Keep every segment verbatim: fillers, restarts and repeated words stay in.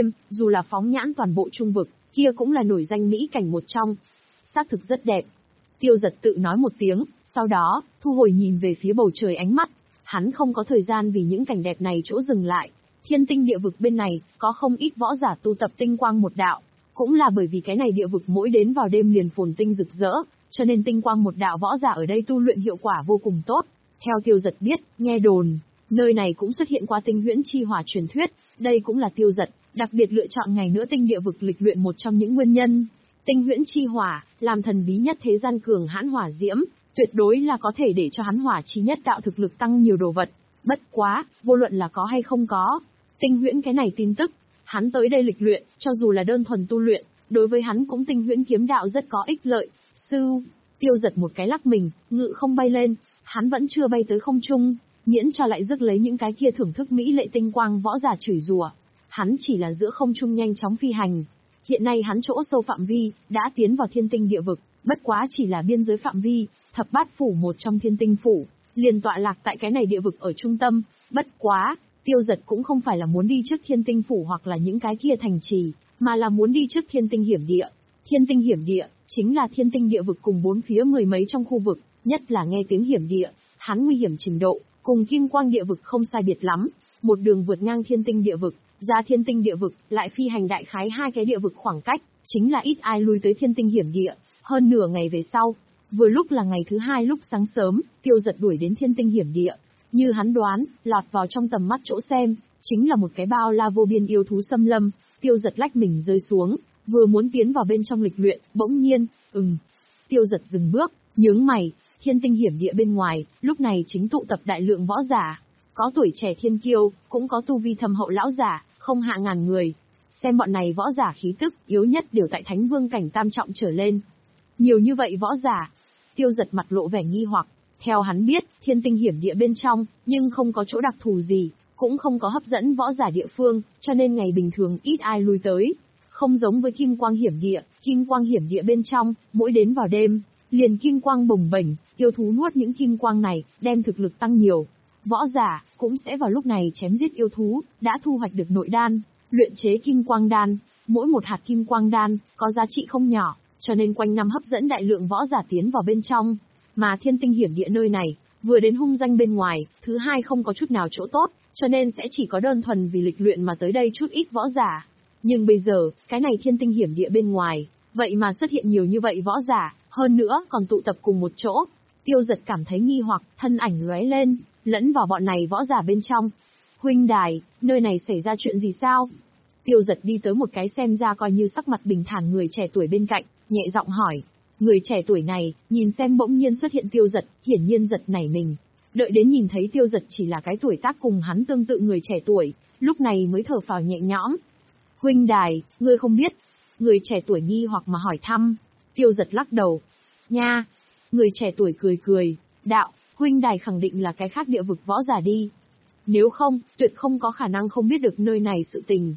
đêm, dù là phóng nhãn toàn bộ trung vực, kia cũng là nổi danh mỹ cảnh một trong. Xác thực rất đẹp. Tiêu Giật tự nói một tiếng, sau đó, thu hồi nhìn về phía bầu trời ánh mắt. Hắn không có thời gian vì những cảnh đẹp này chỗ dừng lại. Thiên tinh địa vực bên này, có không ít võ giả tu tập tinh quang một đạo. Cũng là bởi vì cái này địa vực mỗi đến vào đêm liền phồn tinh rực rỡ, cho nên tinh quang một đạo võ giả ở đây tu luyện hiệu quả vô cùng tốt. Theo Tiêu Giật biết, nghe đồn, nơi này cũng xuất hiện qua tinh huyễn chi hỏa truyền thuyết, đây cũng là Tiêu Giật đặc biệt lựa chọn ngày nữa tinh địa vực lịch luyện một trong những nguyên nhân. Tinh huyễn chi hỏa, làm thần bí nhất thế gian cường hãn hỏa diễm, tuyệt đối là có thể để cho hắn hỏa chi nhất đạo thực lực tăng nhiều đồ vật. Bất quá, vô luận là có hay không có, tinh huyễn cái này tin tức, hắn tới đây lịch luyện, cho dù là đơn thuần tu luyện, đối với hắn cũng tinh huyễn kiếm đạo rất có ích lợi. Sư, Tiêu Giật một cái lắc mình, ngự không bay lên, hắn vẫn chưa bay tới không trung, miễn cho lại rước lấy những cái kia thưởng thức mỹ lệ tinh quang võ giả chửi rủa. Hắn chỉ là giữa không trung nhanh chóng phi hành. Hiện nay hắn chỗ sâu phạm vi, đã tiến vào thiên tinh địa vực, bất quá chỉ là biên giới phạm vi, thập bát phủ một trong thiên tinh phủ, liền tọa lạc tại cái này địa vực ở trung tâm. Bất quá, Tiêu Giật cũng không phải là muốn đi trước thiên tinh phủ hoặc là những cái kia thành trì, mà là muốn đi trước thiên tinh hiểm địa. Thiên tinh hiểm địa, chính là thiên tinh địa vực cùng bốn phía mười mấy trong khu vực, nhất là nghe tiếng hiểm địa, hắn nguy hiểm trình độ, cùng kim quang địa vực không sai biệt lắm, một đường vượt ngang thiên tinh địa vực, ra thiên tinh địa vực, lại phi hành đại khái hai cái địa vực khoảng cách, chính là ít ai lui tới thiên tinh hiểm địa. Hơn nửa ngày về sau, vừa lúc là ngày thứ hai lúc sáng sớm, Tiêu Giật đuổi đến thiên tinh hiểm địa. Như hắn đoán, lọt vào trong tầm mắt chỗ xem, chính là một cái bao la vô biên yêu thú xâm lâm. Tiêu Giật lách mình rơi xuống, vừa muốn tiến vào bên trong lịch luyện, bỗng nhiên, ừm. Tiêu Giật dừng bước, nhướng mày, thiên tinh hiểm địa bên ngoài, lúc này chính tụ tập đại lượng võ giả. Có tuổi trẻ thiên kiêu, cũng có tu vi thâm hậu lão giả, không hạ ngàn người. Xem bọn này võ giả khí tức, yếu nhất đều tại thánh vương cảnh tam trọng trở lên. Nhiều như vậy võ giả. Tiêu Giật mặt lộ vẻ nghi hoặc. Theo hắn biết, thiên tinh hiểm địa bên trong, nhưng không có chỗ đặc thù gì, cũng không có hấp dẫn võ giả địa phương, cho nên ngày bình thường ít ai lui tới. Không giống với kim quang hiểm địa, kim quang hiểm địa bên trong, mỗi đến vào đêm, liền kim quang bồng bềnh, yêu thú nuốt những kim quang này, đem thực lực tăng nhiều. Võ giả, cũng sẽ vào lúc này chém giết yêu thú, đã thu hoạch được nội đan, luyện chế kim quang đan. Mỗi một hạt kim quang đan, có giá trị không nhỏ, cho nên quanh năm hấp dẫn đại lượng võ giả tiến vào bên trong. Mà thiên tinh hiểm địa nơi này, vừa đến hung danh bên ngoài, thứ hai không có chút nào chỗ tốt, cho nên sẽ chỉ có đơn thuần vì lịch luyện mà tới đây chút ít võ giả. Nhưng bây giờ, cái này thiên tinh hiểm địa bên ngoài, vậy mà xuất hiện nhiều như vậy võ giả, hơn nữa còn tụ tập cùng một chỗ. Tiêu Giật cảm thấy nghi hoặc, thân ảnh lóe lên, lẫn vào bọn này võ giả bên trong. Huynh đài, nơi này xảy ra chuyện gì sao? Tiêu Giật đi tới một cái xem ra coi như sắc mặt bình thản người trẻ tuổi bên cạnh, nhẹ giọng hỏi. Người trẻ tuổi này, nhìn xem bỗng nhiên xuất hiện Tiêu Giật, hiển nhiên giật nảy mình. Đợi đến nhìn thấy Tiêu Giật chỉ là cái tuổi tác cùng hắn tương tự người trẻ tuổi, lúc này mới thở phào nhẹ nhõm. Huynh đài, ngươi không biết. Người trẻ tuổi nghi hoặc mà hỏi thăm. Tiêu Giật lắc đầu. Nha. Người trẻ tuổi cười cười, đạo, huynh đài khẳng định là cái khác địa vực võ giả đi. Nếu không, tuyệt không có khả năng không biết được nơi này sự tình.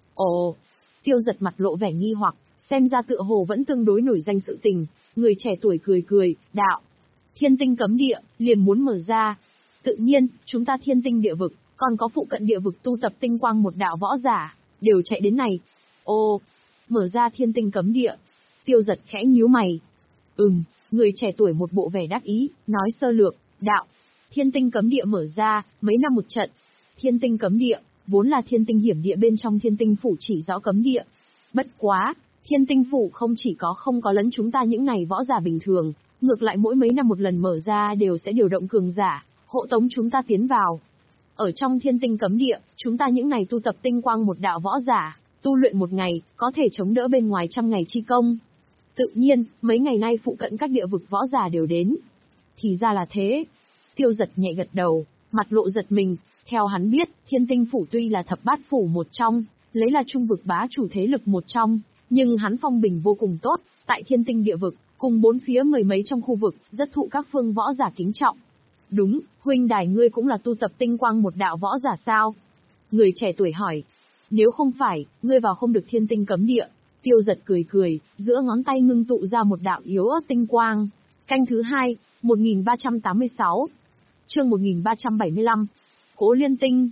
Ồ. Tiêu Giật mặt lộ vẻ nghi hoặc, xem ra tựa hồ vẫn tương đối nổi danh sự tình. Người trẻ tuổi cười cười, đạo. Thiên tinh cấm địa, liền muốn mở ra. Tự nhiên, chúng ta thiên tinh địa vực, còn có phụ cận địa vực tu tập tinh quang một đạo võ giả, đều chạy đến này. Ồ, mở ra thiên tinh cấm địa. Tiêu Giật khẽ nhíu mày. Ừm, người trẻ tuổi một bộ vẻ đắc ý, nói sơ lược, đạo. Thiên tinh cấm địa mở ra, mấy năm một trận. Thiên tinh cấm địa, vốn là thiên tinh hiểm địa bên trong thiên tinh phủ chỉ rõ cấm địa. Bất quá, thiên tinh phủ không chỉ có không có lẫn chúng ta những này võ giả bình thường, ngược lại mỗi mấy năm một lần mở ra đều sẽ điều động cường giả, hộ tống chúng ta tiến vào. Ở trong thiên tinh cấm địa, chúng ta những này tu tập tinh quang một đạo võ giả, tu luyện một ngày, có thể chống đỡ bên ngoài trăm ngày chi công. Tự nhiên, mấy ngày nay phụ cận các địa vực võ giả đều đến. Thì ra là thế. Tiêu Giật nhẹ gật đầu, mặt lộ giật mình. Theo hắn biết, thiên tinh phủ tuy là thập bát phủ một trong, lấy là trung vực bá chủ thế lực một trong, nhưng hắn phong bình vô cùng tốt, tại thiên tinh địa vực, cùng bốn phía mười mấy trong khu vực, rất thụ các phương võ giả kính trọng. Đúng, huynh đài ngươi cũng là tu tập tinh quang một đạo võ giả sao? Người trẻ tuổi hỏi. Nếu không phải, ngươi vào không được thiên tinh cấm địa. Tiêu Giật cười cười, giữa ngón tay ngưng tụ ra một đạo yếu ớt tinh quang. Canh thứ hai, một nghìn ba trăm tám mươi sáu. Chương một nghìn ba trăm bảy mươi lăm. Cố Liên Tinh.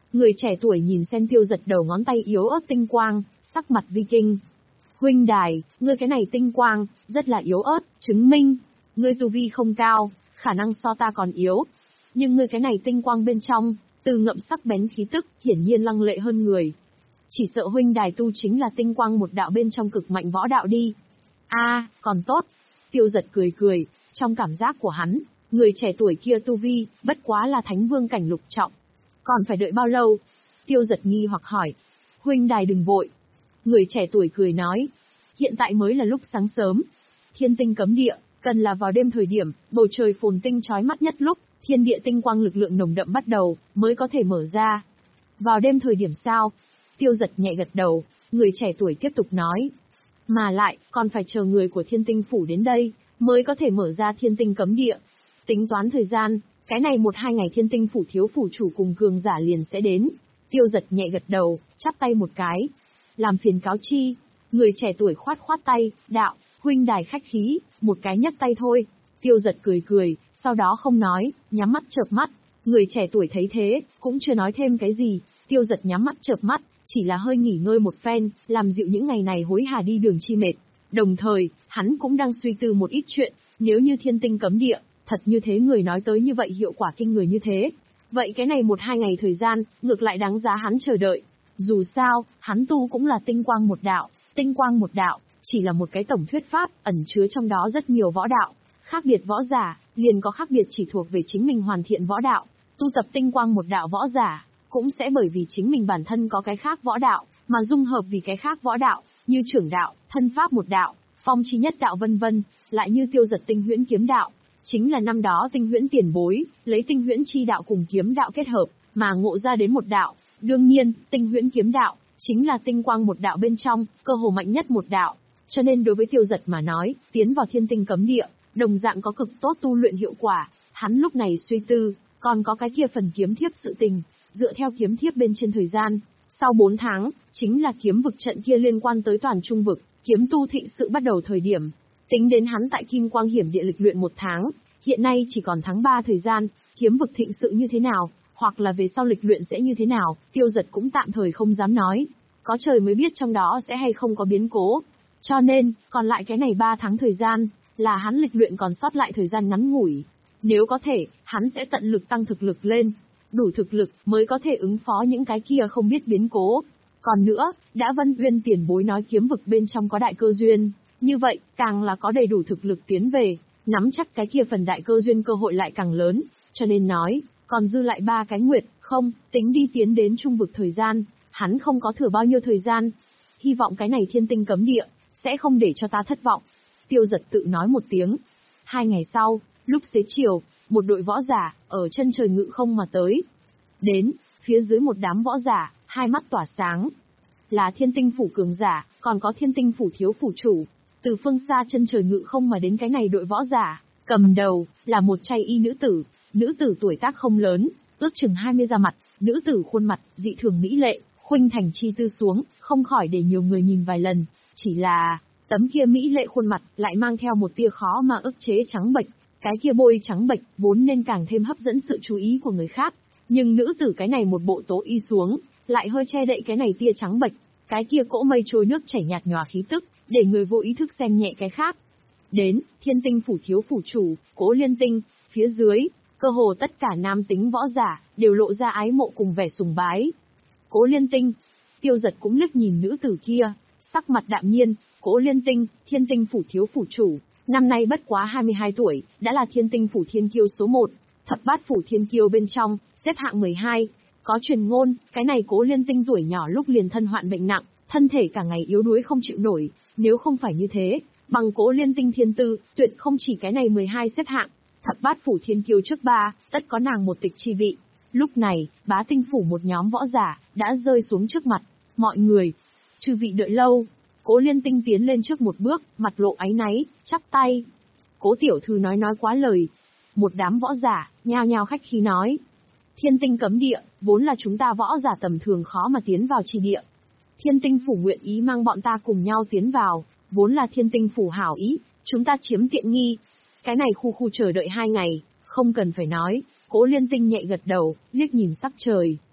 Người trẻ tuổi nhìn xem Tiêu Giật đầu ngón tay yếu ớt tinh quang, sắc mặt vi kinh. Huynh đài, ngươi cái này tinh quang, rất là yếu ớt, chứng minh, ngươi tu vi không cao, khả năng so ta còn yếu. Nhưng ngươi cái này tinh quang bên trong, từ ngậm sắc bén khí tức, hiển nhiên lăng lệ hơn người. Chỉ sợ huynh đài tu chính là tinh quang một đạo bên trong cực mạnh võ đạo đi. A, còn tốt. Tiêu Giật cười cười, trong cảm giác của hắn, người trẻ tuổi kia tu vi, bất quá là thánh vương cảnh lục trọng. Còn phải đợi bao lâu? Tiêu Giật nghi hoặc hỏi. Huynh đài đừng vội. Người trẻ tuổi cười nói. Hiện tại mới là lúc sáng sớm. Thiên tinh cấm địa, cần là vào đêm thời điểm, bầu trời phồn tinh chói mắt nhất lúc, thiên địa tinh quang lực lượng nồng đậm bắt đầu, mới có thể mở ra. Vào đêm thời điểm sao? Tiêu Giật nhẹ gật đầu, người trẻ tuổi tiếp tục nói. Mà lại, còn phải chờ người của thiên tinh phủ đến đây, mới có thể mở ra thiên tinh cấm địa. Tính toán thời gian, cái này một hai ngày thiên tinh phủ thiếu phủ chủ cùng cường giả liền sẽ đến. Tiêu Giật nhẹ gật đầu, chắp tay một cái. Làm phiền cáo chi. Người trẻ tuổi khoát khoát tay, đạo, huynh đài khách khí, một cái nhấc tay thôi. Tiêu Giật cười cười, sau đó không nói, nhắm mắt chợp mắt. Người trẻ tuổi thấy thế, cũng chưa nói thêm cái gì. Tiêu Giật nhắm mắt chợp mắt, chỉ là hơi nghỉ ngơi một phen, làm dịu những ngày này hối hả đi đường chi mệt. Đồng thời, hắn cũng đang suy tư một ít chuyện, nếu như thiên tinh cấm địa, thật như thế người nói tới như vậy hiệu quả kinh người như thế. Vậy cái này một hai ngày thời gian, ngược lại đáng giá hắn chờ đợi. Dù sao, hắn tu cũng là tinh quang một đạo, tinh quang một đạo, chỉ là một cái tổng thuyết pháp, ẩn chứa trong đó rất nhiều võ đạo. Khác biệt võ giả, liền có khác biệt chỉ thuộc về chính mình hoàn thiện võ đạo. Tu tập tinh quang một đạo võ giả, cũng sẽ bởi vì chính mình bản thân có cái khác võ đạo, mà dung hợp vì cái khác võ đạo, như trưởng đạo, thân pháp một đạo, phong chi nhất đạo vân vân, lại như Tiêu Giật tinh huyễn kiếm đạo. Chính là năm đó tinh huyễn tiền bối, lấy tinh huyễn chi đạo cùng kiếm đạo kết hợp, mà ngộ ra đến một đạo. Đương nhiên, tinh huyễn kiếm đạo, chính là tinh quang một đạo bên trong, cơ hồ mạnh nhất một đạo. Cho nên đối với Tiêu Giật mà nói, tiến vào thiên tinh cấm địa, đồng dạng có cực tốt tu luyện hiệu quả. Hắn lúc này suy tư, còn có cái kia phần kiếm thiếp sự tình, dựa theo kiếm thiếp bên trên thời gian. Sau bốn tháng, chính là kiếm vực trận kia liên quan tới toàn trung vực, kiếm tu thịnh sự bắt đầu thời điểm. Tính đến hắn tại Kim Quang Hiểm Địa lịch luyện một tháng, hiện nay chỉ còn tháng ba thời gian, kiếm vực thịnh sự như thế nào, hoặc là về sau lịch luyện sẽ như thế nào, Tiêu Giật cũng tạm thời không dám nói. Có trời mới biết trong đó sẽ hay không có biến cố. Cho nên, còn lại cái này ba tháng thời gian, là hắn lịch luyện còn sót lại thời gian ngắn ngủi. Nếu có thể, hắn sẽ tận lực tăng thực lực lên. Đủ thực lực mới có thể ứng phó những cái kia không biết biến cố. Còn nữa, đã Vân Uyên tiền bối nói kiếm vực bên trong có đại cơ duyên. Như vậy, càng là có đầy đủ thực lực tiến về, nắm chắc cái kia phần đại cơ duyên cơ hội lại càng lớn. Cho nên nói, còn dư lại ba cái nguyệt, không, tính đi tiến đến trung vực thời gian, hắn không có thừa bao nhiêu thời gian. Hy vọng cái này thiên tinh cấm địa, sẽ không để cho ta thất vọng. Tiêu Giật tự nói một tiếng. Hai ngày sau, lúc xế chiều, một đội võ giả, ở chân trời ngự không mà tới. Đến, phía dưới một đám võ giả, hai mắt tỏa sáng. Là thiên tinh phủ cường giả, còn có thiên tinh phủ thiếu phủ chủ. Từ phương xa chân trời ngự không mà đến cái này đội võ giả, cầm đầu, là một trai y nữ tử. Nữ tử tuổi tác không lớn, ước chừng hai mươi ra mặt, nữ tử khuôn mặt, dị thường mỹ lệ, khuynh thành chi tư xuống, không khỏi để nhiều người nhìn vài lần. Chỉ là, tấm kia mỹ lệ khuôn mặt, lại mang theo một tia khó mà ức chế trắng bệch. Cái kia bôi trắng bệch, vốn nên càng thêm hấp dẫn sự chú ý của người khác. Nhưng nữ tử cái này một bộ tố y xuống, lại hơi che đậy cái này tia trắng bệch. Cái kia cỗ mây trôi nước chảy nhạt nhòa khí tức, để người vô ý thức xem nhẹ cái khác. Đến, thiên tinh phủ thiếu phủ chủ, Cố Liên Tinh, phía dưới, cơ hồ tất cả nam tính võ giả, đều lộ ra ái mộ cùng vẻ sùng bái. Cố Liên Tinh, Tiêu Giật cũng liếc nhìn nữ tử kia, sắc mặt đạm nhiên. Cố Liên Tinh, thiên tinh phủ thiếu phủ chủ, năm nay bất quá hai mươi hai tuổi, đã là thiên tinh phủ thiên kiêu số một, thập bát phủ thiên kiêu bên trong, xếp hạng mười hai. Có truyền ngôn, cái này Cố Liên Tinh tuổi nhỏ lúc liền thân hoạn bệnh nặng, thân thể cả ngày yếu đuối không chịu nổi, nếu không phải như thế, bằng Cố Liên Tinh thiên tư, tuyệt không chỉ cái này mười hai xếp hạng, thập bát phủ thiên kiêu trước ba, tất có nàng một tịch chi vị. Lúc này, Bá Tinh phủ một nhóm võ giả, đã rơi xuống trước mặt, mọi người. Chư vị đợi lâu. Cố Liên Tinh tiến lên trước một bước, mặt lộ áy náy, chắp tay. Cố tiểu thư nói nói quá lời. Một đám võ giả, nhao nhao khách khí nói. Thiên tinh cấm địa, vốn là chúng ta võ giả tầm thường khó mà tiến vào chi địa. Thiên tinh phủ nguyện ý mang bọn ta cùng nhau tiến vào, vốn là thiên tinh phủ hảo ý, chúng ta chiếm tiện nghi. Cái này khu khu chờ đợi hai ngày, không cần phải nói. Cố Liên Tinh nhẹ gật đầu, liếc nhìn sắc trời.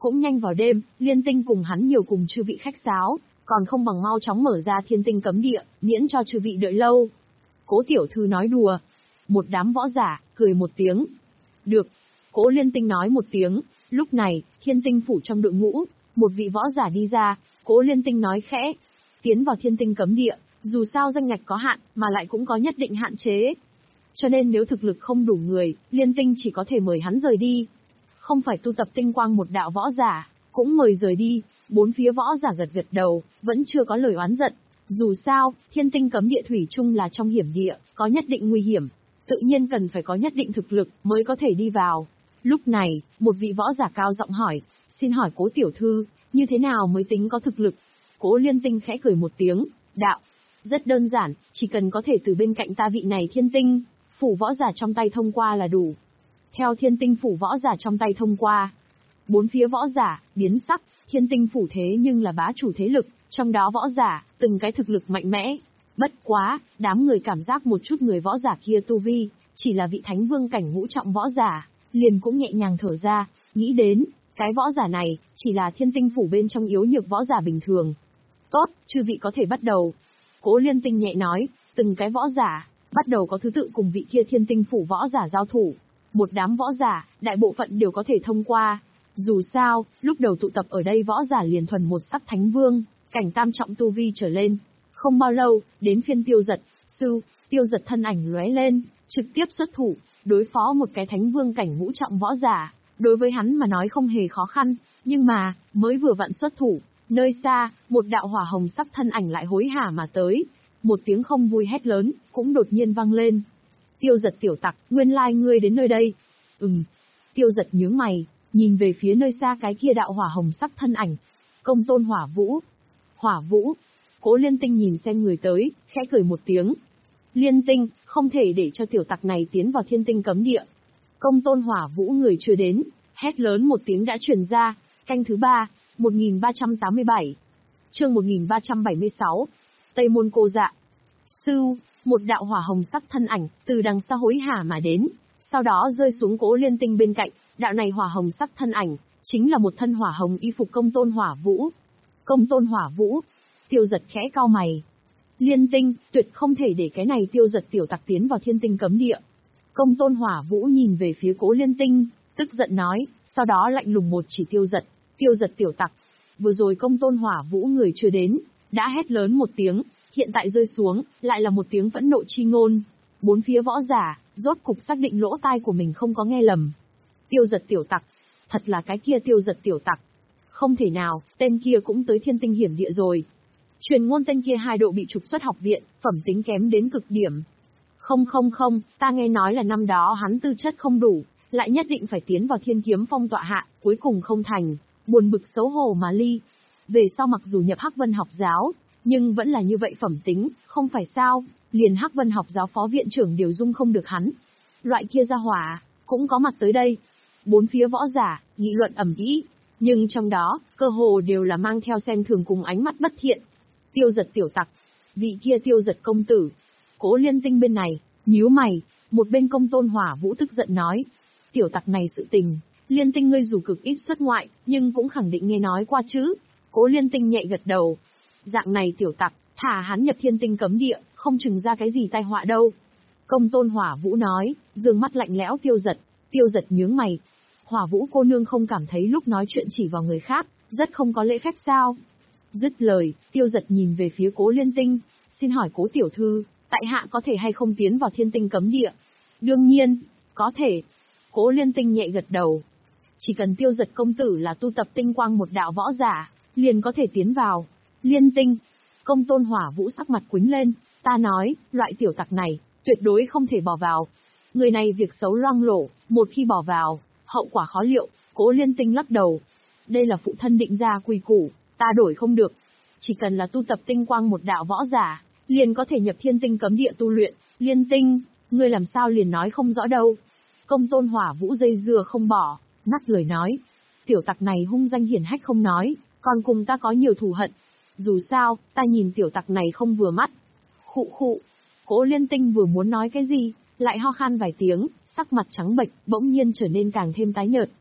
Cũng nhanh vào đêm, Liên Tinh cùng hắn nhiều cùng chư vị khách sáo, còn không bằng mau chóng mở ra thiên tinh cấm địa, miễn cho chư vị đợi lâu. Cố tiểu thư nói đùa. Một đám võ giả, cười một tiếng. Được. Cố Liên Tinh nói một tiếng. Lúc này, thiên tinh phủ trong đội ngũ, một vị võ giả đi ra. Cố Liên Tinh nói khẽ. Tiến vào thiên tinh cấm địa, dù sao danh ngạch có hạn, mà lại cũng có nhất định hạn chế. Cho nên nếu thực lực không đủ người, Liên Tinh chỉ có thể mời hắn rời đi. Không phải tu tập tinh quang một đạo võ giả, cũng mời rời đi. Bốn phía võ giả gật gật đầu, vẫn chưa có lời oán giận. Dù sao, thiên tinh cấm địa thủy chung là trong hiểm địa, có nhất định nguy hiểm. Tự nhiên cần phải có nhất định thực lực mới có thể đi vào. Lúc này, một vị võ giả cao giọng hỏi, xin hỏi cố tiểu thư, như thế nào mới tính có thực lực? Cố Liên Tinh khẽ cười một tiếng, đạo. Rất đơn giản, chỉ cần có thể từ bên cạnh ta vị này thiên tinh, phủ võ giả trong tay thông qua là đủ. Theo thiên tinh phủ võ giả trong tay thông qua, bốn phía võ giả, biến sắc, thiên tinh phủ thế nhưng là bá chủ thế lực, trong đó võ giả, từng cái thực lực mạnh mẽ. Bất quá, đám người cảm giác một chút người võ giả kia tu vi, chỉ là vị thánh vương cảnh ngũ trọng võ giả, liền cũng nhẹ nhàng thở ra, nghĩ đến, cái võ giả này, chỉ là thiên tinh phủ bên trong yếu nhược võ giả bình thường. Tốt, chư vị có thể bắt đầu. Cố Liên Tinh nhẹ nói, từng cái võ giả, bắt đầu có thứ tự cùng vị kia thiên tinh phủ võ giả giao thủ. Một đám võ giả, đại bộ phận đều có thể thông qua. Dù sao, lúc đầu tụ tập ở đây võ giả liền thuần một sắc thánh vương, cảnh tam trọng tu vi trở lên. Không bao lâu, đến phiên Tiêu Giật, sư, Tiêu Giật thân ảnh lóe lên, trực tiếp xuất thủ, đối phó một cái thánh vương cảnh ngũ trọng võ giả. Đối với hắn mà nói không hề khó khăn, nhưng mà, mới vừa vặn xuất thủ, nơi xa, một đạo hỏa hồng sắc thân ảnh lại hối hả mà tới. Một tiếng không vui hét lớn, cũng đột nhiên vang lên. Tiêu Giật tiểu tặc, nguyên lai ngươi đến nơi đây. Ừm. Tiêu Giật nhướng mày, nhìn về phía nơi xa cái kia đạo hỏa hồng sắc thân ảnh. Công tôn Hỏa Vũ. Hỏa Vũ. Cố Liên Tinh nhìn xem người tới, khẽ cười một tiếng. Liên Tinh, không thể để cho tiểu tặc này tiến vào thiên tinh cấm địa. Công tôn Hỏa Vũ người chưa đến, hét lớn một tiếng đã truyền ra. Canh thứ ba, một nghìn ba trăm tám mươi bảy. Chương một nghìn ba trăm bảy mươi sáu. Tây môn cô dạ. Sư, một đạo hỏa hồng sắc thân ảnh, từ đằng xa hối hả mà đến, sau đó rơi xuống Cố Liên Tinh bên cạnh, đạo này hỏa hồng sắc thân ảnh, chính là một thân hỏa hồng y phục công tôn Hỏa Vũ. Công tôn Hỏa Vũ. Tiêu Giật khẽ cau mày. Liên Tinh, tuyệt không thể để cái này Tiêu Giật tiểu tặc tiến vào thiên tinh cấm địa. Công tôn Hỏa Vũ nhìn về phía Cố Liên Tinh, tức giận nói, sau đó lạnh lùng một chỉ Tiêu Giật, Tiêu Giật tiểu tặc. Vừa rồi công tôn Hỏa Vũ người chưa đến, đã hét lớn một tiếng, hiện tại rơi xuống, lại là một tiếng phẫn nộ chi ngôn. Bốn phía võ giả, rốt cục xác định lỗ tai của mình không có nghe lầm. Tiêu Giật tiểu tặc, thật là cái kia Tiêu Giật tiểu tặc. Không thể nào, tên kia cũng tới thiên tinh hiểm địa rồi. Truyền ngôn tên kia hai độ bị trục xuất học viện, phẩm tính kém đến cực điểm. Không không không, ta nghe nói là năm đó hắn tư chất không đủ, lại nhất định phải tiến vào thiên kiếm phong tọa hạ, cuối cùng không thành, buồn bực xấu hổ mà ly. Về sau mặc dù nhập Hắc Vân học giáo, nhưng vẫn là như vậy phẩm tính, không phải sao, liền Hắc Vân học giáo phó viện trưởng đều dung không được hắn. Loại kia ra hỏa, cũng có mặt tới đây. Bốn phía võ giả, nghị luận ầm ĩ, nhưng trong đó, cơ hồ đều là mang theo xem thường cùng ánh mắt bất thiện. Tiêu Giật tiểu tặc, vị kia Tiêu Giật công tử. Cố Liên Tinh bên này, nhíu mày, một bên công tôn Hỏa Vũ tức giận nói. Tiểu tặc này sự tình, Liên Tinh ngươi dù cực ít xuất ngoại, nhưng cũng khẳng định nghe nói qua chứ. Cố Liên Tinh nhẹ gật đầu. Dạng này tiểu tặc, thả hắn nhập thiên tinh cấm địa, không chừng ra cái gì tai họa đâu. Công tôn Hỏa Vũ nói, dương mắt lạnh lẽo Tiêu Giật. Tiêu Giật nhướng mày. Hỏa Vũ cô nương không cảm thấy lúc nói chuyện chỉ vào người khác, rất không có lễ phép sao? Dứt lời, Tiêu Giật nhìn về phía Cố Liên Tinh, xin hỏi Cố tiểu thư, tại hạ có thể hay không tiến vào thiên tinh cấm địa? Đương nhiên, có thể. Cố Liên Tinh nhẹ gật đầu. Chỉ cần Tiêu Giật công tử là tu tập tinh quang một đạo võ giả, liền có thể tiến vào. Liên Tinh. Công tôn Hỏa Vũ sắc mặt quýnh lên, ta nói, loại tiểu tặc này, tuyệt đối không thể bỏ vào. Người này việc xấu loang lổ, một khi bỏ vào, hậu quả khó liệu. Cố Liên Tinh lắc đầu. Đây là phụ thân định ra quy củ, ta đổi không được. Chỉ cần là tu tập tinh quang một đạo võ giả, liền có thể nhập thiên tinh cấm địa tu luyện. Liên Tinh, ngươi làm sao liền nói không rõ đâu. Công tôn Hỏa Vũ dây dưa không bỏ, ngắt lời nói. Tiểu tặc này hung danh hiển hách không nói, còn cùng ta có nhiều thù hận. Dù sao, ta nhìn tiểu tặc này không vừa mắt. Khụ khụ. Cố Liên Tinh vừa muốn nói cái gì, lại ho khan vài tiếng, sắc mặt trắng bệch, bỗng nhiên trở nên càng thêm tái nhợt.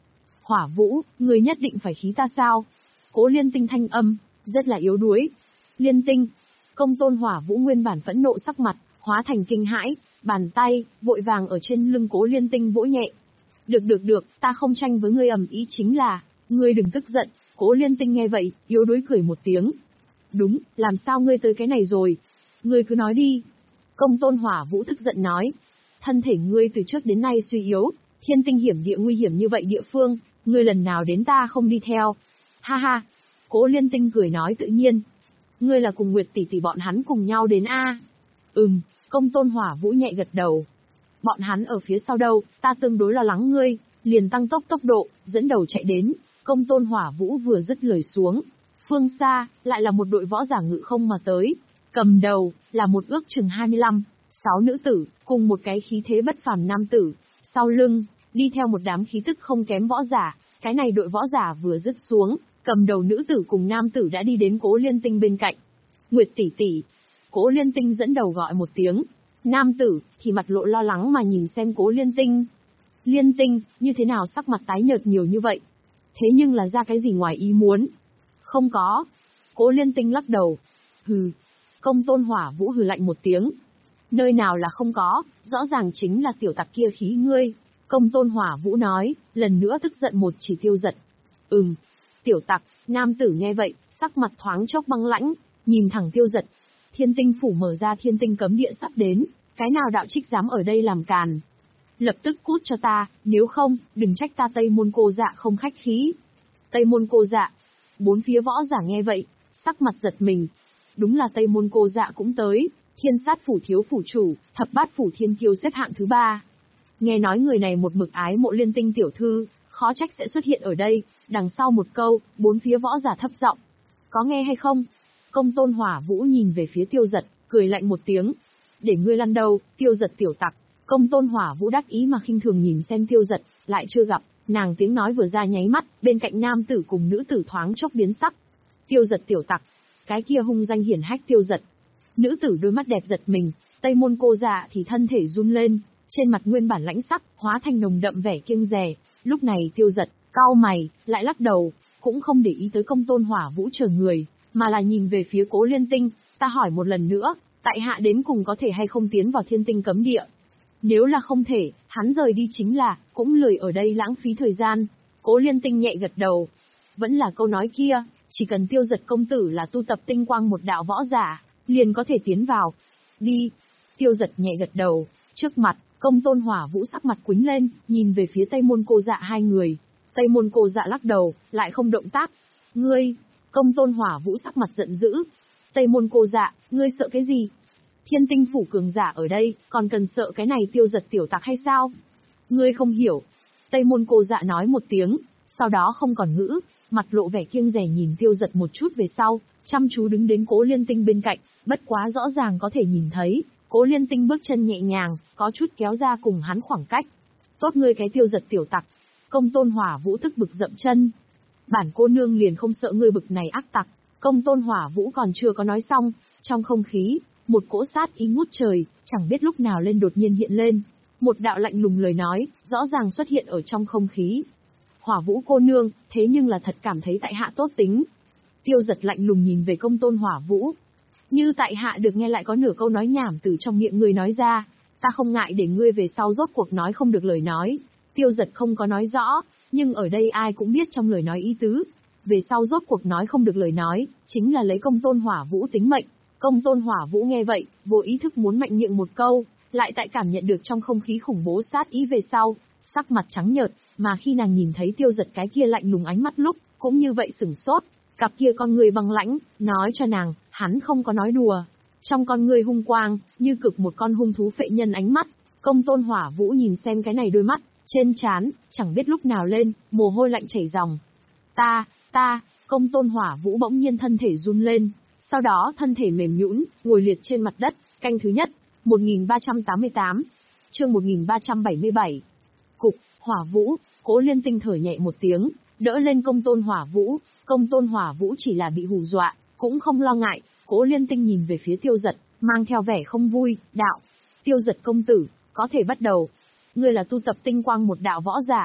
Hỏa Vũ, người nhất định phải khí ta sao? Cố Liên Tinh thanh âm, rất là yếu đuối. Liên Tinh. Công tôn Hỏa Vũ nguyên bản phẫn nộ sắc mặt, hóa thành kinh hãi, bàn tay, vội vàng ở trên lưng Cố Liên Tinh vỗ nhẹ. Được được được, ta không tranh với ngươi ầm ý chính là, ngươi đừng tức giận. Cố Liên Tinh nghe vậy, yếu đuối cười một tiếng. Đúng, làm sao ngươi tới cái này rồi? Ngươi cứ nói đi. Công tôn Hỏa Vũ tức giận nói. Thân thể ngươi từ trước đến nay suy yếu, thiên tinh hiểm địa nguy hiểm như vậy địa phương, ngươi lần nào đến ta không đi theo. Ha ha. Cố Liên Tinh cười nói tự nhiên. Ngươi là cùng Nguyệt tỷ tỷ bọn hắn cùng nhau đến a? À? Ừm, công tôn Hỏa Vũ nhẹ gật đầu. Bọn hắn ở phía sau đâu, ta tương đối lo lắng ngươi, liền tăng tốc tốc độ, dẫn đầu chạy đến. Công tôn Hỏa Vũ vừa dứt lời xuống. Phương xa, lại là một đội võ giả ngự không mà tới. Cầm đầu, là một ước chừng hai mươi lăm, sáu nữ tử, cùng một cái khí thế bất phàm nam tử. Sau lưng, đi theo một đám khí tức không kém võ giả. Cái này đội võ giả vừa dứt xuống, cầm đầu nữ tử cùng nam tử đã đi đến Cố Liên Tinh bên cạnh. Nguyệt tỷ tỷ. Cố Liên Tinh dẫn đầu gọi một tiếng. Nam tử, thì mặt lộ lo lắng mà nhìn xem Cố Liên Tinh. Liên Tinh, như thế nào sắc mặt tái nhợt nhiều như vậy? Thế nhưng là ra cái gì ngoài ý muốn? Không có. Cố Liên Tinh lắc đầu. Hừ. Công tôn Hỏa Vũ hừ lạnh một tiếng. Nơi nào là không có, rõ ràng chính là tiểu tặc kia khí ngươi. Công tôn Hỏa Vũ nói, lần nữa tức giận một chỉ Tiêu Giật. Ừm. Tiểu tặc, nam tử nghe vậy, sắc mặt thoáng chốc băng lãnh, nhìn thẳng Tiêu Giật. Thiên tinh phủ mở ra thiên tinh cấm địa sắp đến, cái nào đạo trích dám ở đây làm càn. Lập tức cút cho ta, nếu không, đừng trách ta Tây Môn Cô Dạ không khách khí. Tây Môn Cô Dạ. Bốn phía võ giả nghe vậy, sắc mặt giật mình. Đúng là Tây Môn Cô Dạ cũng tới, thiên sát phủ thiếu phủ chủ, thập bát phủ thiên kiêu xếp hạng thứ ba. Nghe nói người này một mực ái mộ Liên Tinh tiểu thư, khó trách sẽ xuất hiện ở đây. Đằng sau một câu, bốn phía võ giả thấp giọng. Có nghe hay không? Công tôn Hỏa Vũ nhìn về phía Tiêu Giật, cười lạnh một tiếng. Để ngươi lăn đâu, Tiêu Giật tiểu tặc. Công tôn Hỏa Vũ đắc ý mà khinh thường nhìn xem Tiêu Giật, lại chưa gặp, nàng tiếng nói vừa ra nháy mắt, bên cạnh nam tử cùng nữ tử thoáng chốc biến sắc. Tiêu Giật tiểu tặc, cái kia hung danh hiển hách Tiêu Giật. Nữ tử đôi mắt đẹp giật mình, Tây Môn Cô Dạ thì thân thể run lên, trên mặt nguyên bản lãnh sắc, hóa thành nồng đậm vẻ kiêng dè. Lúc này Tiêu Giật, cau mày, lại lắc đầu, cũng không để ý tới công tôn Hỏa Vũ chờ người, mà là nhìn về phía Cố Liên Tinh. Ta hỏi một lần nữa, tại hạ đến cùng có thể hay không tiến vào thiên tinh cấm địa? Nếu là không thể, hắn rời đi chính là, cũng lười ở đây lãng phí thời gian. Cố Liên Tinh nhẹ gật đầu. Vẫn là câu nói kia, chỉ cần Tiêu Giật công tử là tu tập tinh quang một đạo võ giả, liền có thể tiến vào. Đi. Tiêu Giật nhẹ gật đầu, trước mặt, công tôn Hỏa Vũ sắc mặt quĩnh lên, nhìn về phía Tây Môn Cô Dạ hai người. Tây Môn Cô Dạ lắc đầu, lại không động tác. Ngươi, công tôn Hỏa Vũ sắc mặt giận dữ. Tây Môn Cô Dạ, ngươi sợ cái gì? Thiên tinh phủ cường giả ở đây, còn cần sợ cái này Tiêu Giật tiểu tặc hay sao? Ngươi không hiểu. Tây Môn Cô Dạ nói một tiếng, sau đó không còn ngữ, mặt lộ vẻ kiêng dè nhìn Tiêu Giật một chút về sau, chăm chú đứng đến Cố Liên Tinh bên cạnh, bất quá rõ ràng có thể nhìn thấy, Cố Liên Tinh bước chân nhẹ nhàng, có chút kéo ra cùng hắn khoảng cách. Tốt ngươi cái Tiêu Giật tiểu tặc. Công tôn Hỏa Vũ tức bực dậm chân. Bản cô nương liền không sợ ngươi bực này ác tặc. Công tôn Hỏa Vũ còn chưa có nói xong, trong không khí, một cỗ sát ý ngút trời, chẳng biết lúc nào lên đột nhiên hiện lên. Một đạo lạnh lùng lời nói, rõ ràng xuất hiện ở trong không khí. Hỏa Vũ cô nương, thế nhưng là thật cảm thấy tại hạ tốt tính. Tiêu Giật lạnh lùng nhìn về công tôn Hỏa Vũ. Như tại hạ được nghe lại có nửa câu nói nhảm từ trong miệng ngươi nói ra, ta không ngại để ngươi về sau rốt cuộc nói không được lời nói. Tiêu Giật không có nói rõ, nhưng ở đây ai cũng biết trong lời nói ý tứ. Về sau rốt cuộc nói không được lời nói, chính là lấy công tôn Hỏa Vũ tính mệnh. Công tôn Hỏa Vũ nghe vậy, vô ý thức muốn mạnh miệng một câu, lại tại cảm nhận được trong không khí khủng bố sát ý về sau, sắc mặt trắng nhợt, mà khi nàng nhìn thấy Tiêu Giật cái kia lạnh lùng ánh mắt lúc, cũng như vậy sửng sốt, cặp kia con người băng lãnh, nói cho nàng, hắn không có nói đùa. Trong con người hung quang, như cực một con hung thú phệ nhân ánh mắt, công tôn Hỏa Vũ nhìn xem cái này đôi mắt, trên trán, chẳng biết lúc nào lên, mồ hôi lạnh chảy ròng. Ta, ta, công tôn Hỏa Vũ bỗng nhiên thân thể run lên. Sau đó thân thể mềm nhũn, ngồi liệt trên mặt đất, canh thứ nhất, một nghìn ba trăm tám mươi tám, chương một nghìn ba trăm bảy mươi bảy. Cục, Hỏa Vũ, Cố Liên Tinh thở nhẹ một tiếng, đỡ lên công tôn Hỏa Vũ, công tôn Hỏa Vũ chỉ là bị hù dọa, cũng không lo ngại. Cố Liên Tinh nhìn về phía Tiêu Giật, mang theo vẻ không vui, đạo. Tiêu Giật công tử, có thể bắt đầu. Ngươi là tu tập tinh quang một đạo võ giả,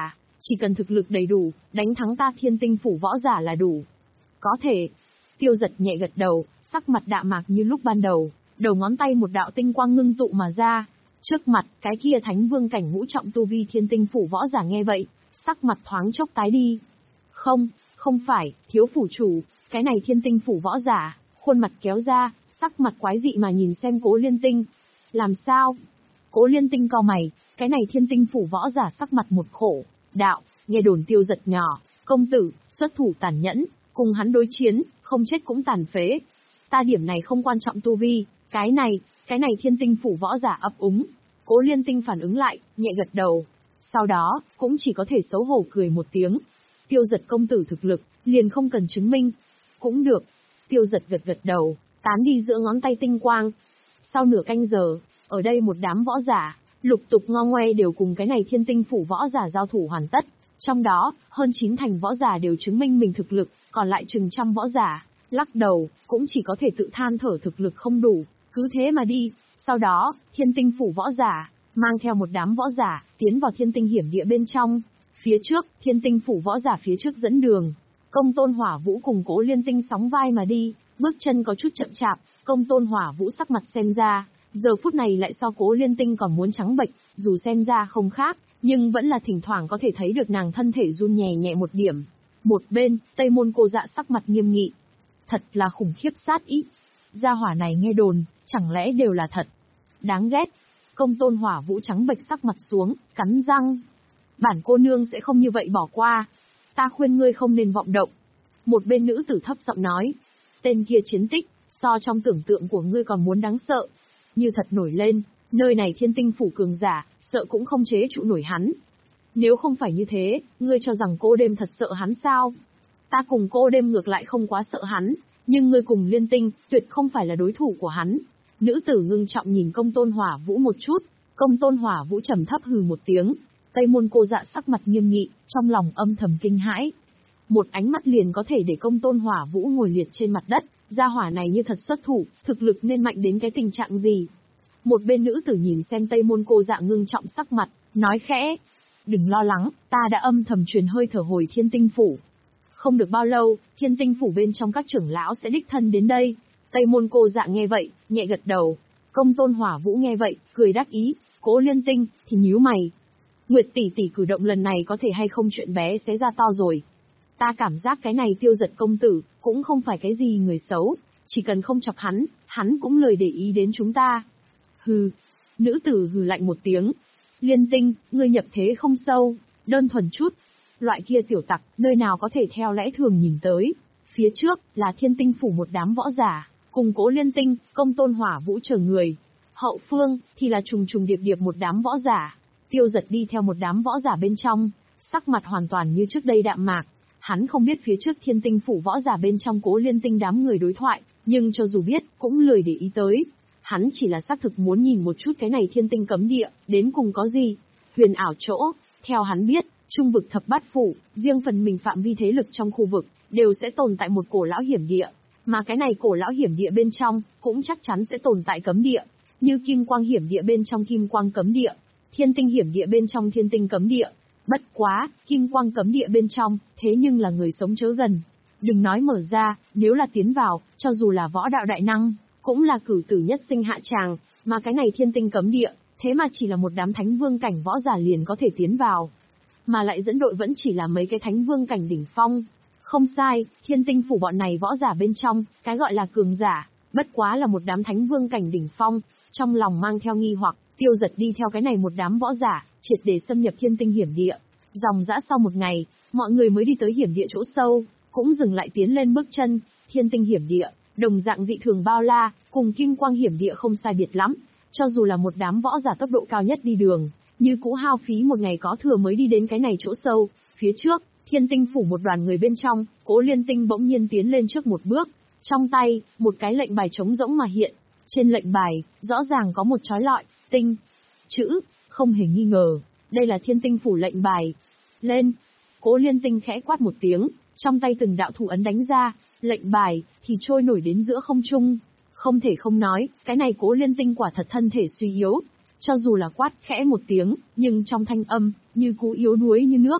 Chỉ cần thực lực đầy đủ, đánh thắng ta Thiên Tinh Phủ võ giả là đủ. Có thể. Tiêu Giật nhẹ gật đầu, sắc mặt đạm mạc như lúc ban đầu, đầu ngón tay một đạo tinh quang ngưng tụ mà ra. Trước mặt, cái kia thánh vương cảnh ngũ trọng tu vi Thiên Tinh Phủ võ giả nghe vậy, sắc mặt thoáng chốc tái đi. Không, không phải, thiếu phủ chủ, cái này Thiên Tinh Phủ võ giả, khuôn mặt kéo ra, sắc mặt quái dị mà nhìn xem Cố Liên Tinh. Làm sao? Cố Liên Tinh cau mày, cái này Thiên Tinh Phủ võ giả sắc mặt một khổ, đạo, nghe đồn Tiêu Giật nhỏ, công tử, xuất thủ tàn nhẫn, cùng hắn đối chiến, không chết cũng tàn phế. Ta điểm này không quan trọng tu vi, cái này, cái này Thiên Tinh Phủ võ giả ấp úng. Cố Liên Tinh phản ứng lại, nhẹ gật đầu. Sau đó, cũng chỉ có thể xấu hổ cười một tiếng. Tiêu Giật công tử thực lực, liền không cần chứng minh. Cũng được. Tiêu Giật gật gật đầu, tán đi giữa ngón tay tinh quang. Sau nửa canh giờ, ở đây một đám võ giả, lục tục ngo ngoe đều cùng cái này Thiên Tinh Phủ võ giả giao thủ hoàn tất. Trong đó, hơn chín thành võ giả đều chứng minh mình thực lực, còn lại chừng trăm võ giả, lắc đầu, cũng chỉ có thể tự than thở thực lực không đủ, cứ thế mà đi. Sau đó, Thiên Tinh Phủ võ giả, mang theo một đám võ giả, tiến vào Thiên Tinh hiểm địa bên trong. Phía trước, Thiên Tinh Phủ võ giả phía trước dẫn đường. Công Tôn Hỏa Vũ cùng Cố Liên Tinh sóng vai mà đi, bước chân có chút chậm chạp, Công Tôn Hỏa Vũ sắc mặt xem ra, giờ phút này lại so Cố Liên Tinh còn muốn trắng bệch, dù xem ra không khác, nhưng vẫn là thỉnh thoảng có thể thấy được nàng thân thể run nhẹ nhẹ một điểm. Một bên, Tây Môn Cô Dạ sắc mặt nghiêm nghị. Thật là khủng khiếp sát ý. Gia hỏa này nghe đồn, chẳng lẽ đều là thật? Đáng ghét. Công Tôn Hỏa Vũ trắng bệch sắc mặt xuống, cắn răng. Bản cô nương sẽ không như vậy bỏ qua. Ta khuyên ngươi không nên vọng động. Một bên nữ tử thấp giọng nói. Tên kia chiến tích, so trong tưởng tượng của ngươi còn muốn đáng sợ. Như thật nổi lên, nơi này Thiên Tinh Phủ cường giả, sợ cũng không chế trụ nổi hắn. Nếu không phải như thế, ngươi cho rằng cô đêm thật sợ hắn sao? Ta cùng cô đêm ngược lại không quá sợ hắn, nhưng ngươi cùng Liên Tinh, tuyệt không phải là đối thủ của hắn. Nữ tử ngưng trọng nhìn Công Tôn Hỏa Vũ một chút, Công Tôn Hỏa Vũ trầm thấp hừ một tiếng, Tây Môn Cô Dạ sắc mặt nghiêm nghị, trong lòng âm thầm kinh hãi. Một ánh mắt liền có thể để Công Tôn Hỏa Vũ ngồi liệt trên mặt đất, gia hỏa này như thật xuất thủ, thực lực nên mạnh đến cái tình trạng gì? Một bên nữ tử nhìn xem Tây Môn Cô Dạ ngưng trọng sắc mặt, nói khẽ, đừng lo lắng, ta đã âm thầm truyền hơi thở hồi Thiên Tinh Phủ. Không được bao lâu, Thiên Tinh Phủ bên trong các trưởng lão sẽ đích thân đến đây. Tây Môn Cô Dạ nghe vậy, nhẹ gật đầu. Công Tôn Hỏa Vũ nghe vậy, cười đắc ý. Cố Liên Tinh thì nhíu mày. Nguyệt tỷ tỷ cử động lần này có thể hay không chuyện bé xé ra to rồi. Ta cảm giác cái này Tiêu Giật công tử, cũng không phải cái gì người xấu. Chỉ cần không chọc hắn, hắn cũng lười để ý đến chúng ta. Hừ. Nữ tử hừ lạnh một tiếng. Liên Tinh, ngươi nhập thế không sâu, đơn thuần chút. Loại kia tiểu tặc, nơi nào có thể theo lẽ thường nhìn tới. Phía trước, là Thiên Tinh Phủ một đám võ giả, cùng Cố Liên Tinh, Công Tôn Hỏa Vũ chờ người. Hậu phương, thì là trùng trùng điệp điệp một đám võ giả. Tiêu Giật đi theo một đám võ giả bên trong, sắc mặt hoàn toàn như trước đây đạm mạc. Hắn không biết phía trước Thiên Tinh Phủ võ giả bên trong Cố Liên Tinh đám người đối thoại, nhưng cho dù biết, cũng lười để ý tới. Hắn chỉ là xác thực muốn nhìn một chút cái này Thiên Tinh cấm địa, đến cùng có gì. Huyền ảo chỗ, theo hắn biết, trung vực thập bát phủ, riêng phần mình phạm vi thế lực trong khu vực, đều sẽ tồn tại một cổ lão hiểm địa. Mà cái này cổ lão hiểm địa bên trong, cũng chắc chắn sẽ tồn tại cấm địa. Như Kim Quang hiểm địa bên trong Kim Quang cấm địa, Thiên Tinh hiểm địa bên trong Thiên Tinh cấm địa. Bất quá, Kim Quang cấm địa bên trong, thế nhưng là người sống chớ gần. Đừng nói mở ra, nếu là tiến vào, cho dù là võ đạo đại năng, cũng là cử tử nhất sinh hạ tràng, mà cái này Thiên Tinh cấm địa, thế mà chỉ là một đám thánh vương cảnh võ giả liền có thể tiến vào. Mà lại dẫn đội vẫn chỉ là mấy cái thánh vương cảnh đỉnh phong. Không sai, Thiên Tinh Phủ bọn này võ giả bên trong, cái gọi là cường giả, bất quá là một đám thánh vương cảnh đỉnh phong. Trong lòng mang theo nghi hoặc, Tiêu Giật đi theo cái này một đám võ giả, triệt để xâm nhập Thiên Tinh hiểm địa. Dòng dã sau một ngày, mọi người mới đi tới hiểm địa chỗ sâu, cũng dừng lại tiến lên bước chân. Thiên Tinh hiểm địa, đồng dạng dị thường bao la, cùng Kim Quang hiểm địa không sai biệt lắm. Cho dù là một đám võ giả tốc độ cao nhất đi đường, như cũ hao phí một ngày có thừa mới đi đến cái này chỗ sâu. Phía trước, Thiên Tinh Phủ một đoàn người bên trong, Cố Liên Tinh bỗng nhiên tiến lên trước một bước. Trong tay, một cái lệnh bài trống rỗng mà hiện. Trên lệnh bài, rõ ràng có một chói lọi, tinh, chữ, không hề nghi ngờ. Đây là Thiên Tinh Phủ lệnh bài. Lên! Cố Liên Tinh khẽ quát một tiếng, trong tay từng đạo thủ ấn đánh ra, lệnh bài, thì trôi nổi đến giữa không trung. Không thể không nói, cái này Cố Liên Tinh quả thật thân thể suy yếu. Cho dù là quát khẽ một tiếng, nhưng trong thanh âm, như cú yếu đuối như nước.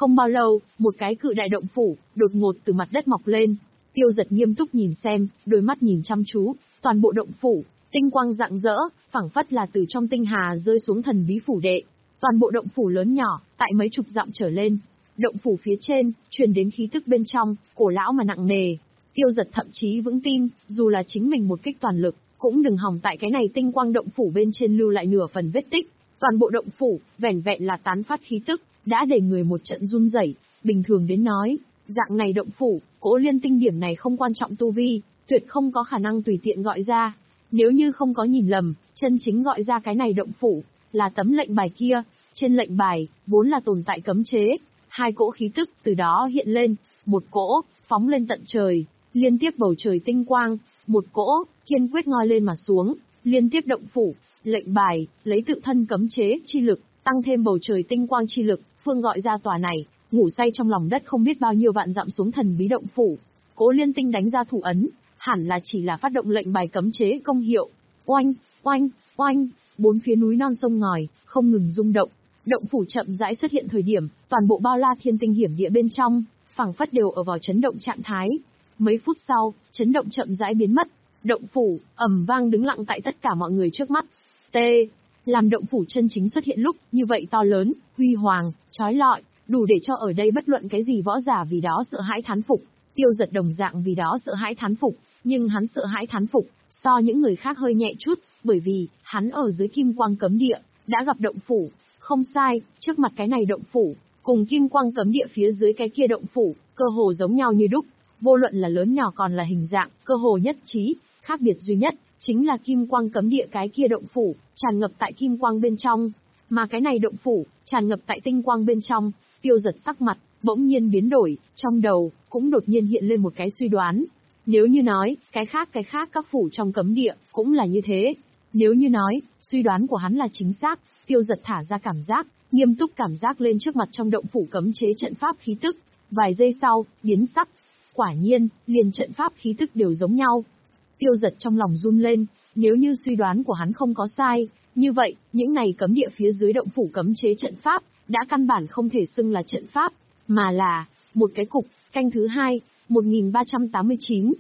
Không bao lâu, một cái cự đại động phủ, đột ngột từ mặt đất mọc lên. Tiêu Giật nghiêm túc nhìn xem, đôi mắt nhìn chăm chú, toàn bộ động phủ, tinh quang rạng rỡ, phảng phất là từ trong tinh hà rơi xuống thần bí phủ đệ. Toàn bộ động phủ lớn nhỏ, tại mấy chục dặm trở lên. Động phủ phía trên, truyền đến khí tức bên trong, cổ lão mà nặng nề. Tiêu Giật thậm chí vững tin, dù là chính mình một kích toàn lực, cũng đừng hòng tại cái này tinh quang động phủ bên trên lưu lại nửa phần vết tích. Toàn bộ động phủ, vẻn vẹn là tán phát khí tức, đã để người một trận run rẩy. Bình thường đến nói, dạng này động phủ, Cố Liên Tinh điểm này không quan trọng tu vi, tuyệt không có khả năng tùy tiện gọi ra. Nếu như không có nhìn lầm, chân chính gọi ra cái này động phủ, là tấm lệnh bài kia. Trên lệnh bài, vốn là tồn tại cấm chế. Hai cỗ khí tức từ đó hiện lên, một cỗ, phóng lên tận trời, liên tiếp bầu trời tinh quang, một cỗ, kiên quyết ngoi lên mà xuống, liên tiếp động phủ, lệnh bài, lấy tự thân cấm chế chi lực, tăng thêm bầu trời tinh quang chi lực, phương gọi ra tòa này, ngủ say trong lòng đất không biết bao nhiêu vạn dặm xuống thần bí động phủ. Cố Liên Tinh đánh ra thủ ấn, hẳn là chỉ là phát động lệnh bài cấm chế công hiệu. Oanh, oanh, oanh, bốn phía núi non sông ngòi, không ngừng rung động. Động phủ chậm rãi xuất hiện thời điểm, toàn bộ bao la thiên tinh hiểm địa bên trong, phảng phất đều ở vào chấn động trạng thái. Mấy phút sau, chấn động chậm rãi biến mất, động phủ ầm vang đứng lặng tại tất cả mọi người trước mắt. T. Làm động phủ chân chính xuất hiện lúc như vậy to lớn, huy hoàng, chói lọi, đủ để cho ở đây bất luận cái gì võ giả vì đó sợ hãi thán phục. Tiêu Giật đồng dạng vì đó sợ hãi thán phục, nhưng hắn sợ hãi thán phục so những người khác hơi nhẹ chút, bởi vì hắn ở dưới kim quang cấm địa đã gặp động phủ. Không sai, trước mặt cái này động phủ, cùng kim quang cấm địa phía dưới cái kia động phủ, cơ hồ giống nhau như đúc, vô luận là lớn nhỏ còn là hình dạng, cơ hồ nhất trí, khác biệt duy nhất, chính là kim quang cấm địa cái kia động phủ, tràn ngập tại kim quang bên trong, mà cái này động phủ, tràn ngập tại tinh quang bên trong. Tiêu Giật sắc mặt, bỗng nhiên biến đổi, trong đầu, cũng đột nhiên hiện lên một cái suy đoán. Nếu như nói, cái khác cái khác các phủ trong cấm địa, cũng là như thế. Nếu như nói, suy đoán của hắn là chính xác, Tiêu Giật thả ra cảm giác, nghiêm túc cảm giác lên trước mặt trong động phủ cấm chế trận pháp khí tức. Vài giây sau, biến sắc. Quả nhiên, liền trận pháp khí tức đều giống nhau. Tiêu Giật trong lòng run lên, nếu như suy đoán của hắn không có sai, như vậy, những này cấm địa phía dưới động phủ cấm chế trận pháp, đã căn bản không thể xưng là trận pháp, mà là một cái cục. Canh thứ hai, một nghìn ba trăm tám mươi chín.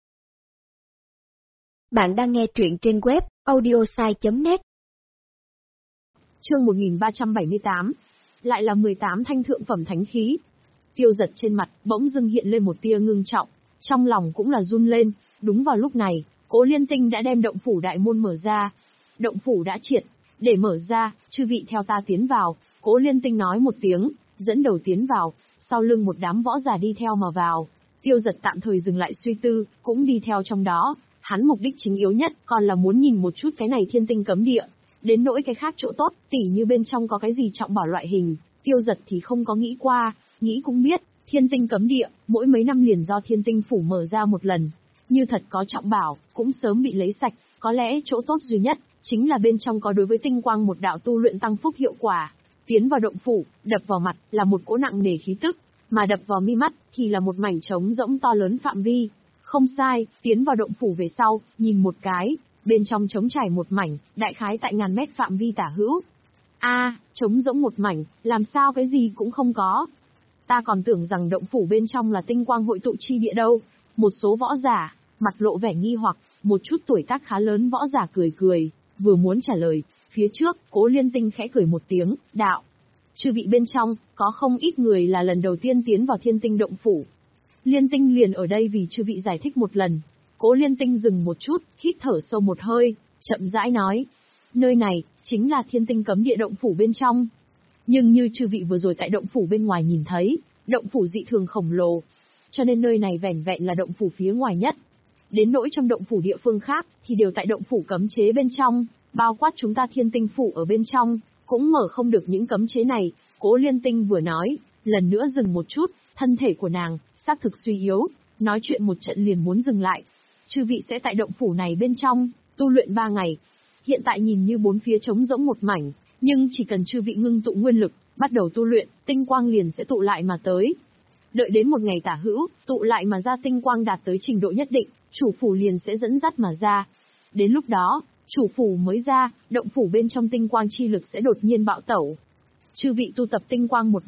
Bạn đang nghe truyện trên web audiosai chấm net. Chương một nghìn ba trăm bảy mươi tám. Lại là mười tám thanh thượng phẩm thánh khí. Tiêu Giật trên mặt bỗng dưng hiện lên một tia ngưng trọng, trong lòng cũng là run lên. Đúng vào lúc này, Cố Liên Tinh đã đem động phủ đại môn mở ra. Động phủ đã triệt, để mở ra, chư vị theo ta tiến vào. Cố Liên Tinh nói một tiếng, dẫn đầu tiến vào, sau lưng một đám võ giả đi theo mà vào. Tiêu Giật tạm thời dừng lại suy tư, cũng đi theo trong đó. Hắn mục đích chính yếu nhất còn là muốn nhìn một chút cái này thiên tinh cấm địa. Đến nỗi cái khác chỗ tốt, tỉ như bên trong có cái gì trọng bảo loại hình, Tiêu Giật thì không có nghĩ qua, nghĩ cũng biết, thiên tinh cấm địa, mỗi mấy năm liền do thiên tinh phủ mở ra một lần. Như thật có trọng bảo, cũng sớm bị lấy sạch, có lẽ chỗ tốt duy nhất, chính là bên trong có đối với tinh quang một đạo tu luyện tăng phúc hiệu quả. Tiến vào động phủ, đập vào mặt là một cỗ nặng nề khí tức, mà đập vào mi mắt thì là một mảnh trống rỗng to lớn phạm vi. Không sai, tiến vào động phủ về sau, nhìn một cái, bên trong trống trải một mảnh, đại khái tại ngàn mét phạm vi tả hữu. A, à, trống rỗng một mảnh, làm sao cái gì cũng không có. Ta còn tưởng rằng động phủ bên trong là tinh quang hội tụ chi địa đâu. Một số võ giả, mặt lộ vẻ nghi hoặc, một chút tuổi tác khá lớn võ giả cười cười, vừa muốn trả lời, phía trước, Cố Liên Tinh khẽ cười một tiếng, đạo. Chư vị bên trong, có không ít người là lần đầu tiên tiến vào thiên tinh động phủ. Liên Tinh liền ở đây vì chư vị giải thích một lần. Cố Liên Tinh dừng một chút, hít thở sâu một hơi, chậm rãi nói. Nơi này, chính là thiên tinh cấm địa động phủ bên trong. Nhưng như chư vị vừa rồi tại động phủ bên ngoài nhìn thấy, động phủ dị thường khổng lồ. Cho nên nơi này vẻn vẹn là động phủ phía ngoài nhất. Đến nỗi trong động phủ địa phương khác, thì đều tại động phủ cấm chế bên trong, bao quát chúng ta thiên tinh phủ ở bên trong, cũng mở không được những cấm chế này. Cố Liên Tinh vừa nói, lần nữa dừng một chút, thân thể của nàng, xác thực suy yếu, nói chuyện một trận liền muốn dừng lại. Chư vị sẽ tại động phủ này bên trong, tu luyện ba ngày. Hiện tại nhìn như bốn phía trống rỗng một mảnh, nhưng chỉ cần chư vị ngưng tụ nguyên lực, bắt đầu tu luyện, tinh quang liền sẽ tụ lại mà tới. Đợi đến một ngày tả hữu, tụ lại mà ra tinh quang đạt tới trình độ nhất định, chủ phủ liền sẽ dẫn dắt mà ra. Đến lúc đó, chủ phủ mới ra, động phủ bên trong tinh quang chi lực sẽ đột nhiên bạo tẩu. Chư vị tu tập tinh quang một đạo,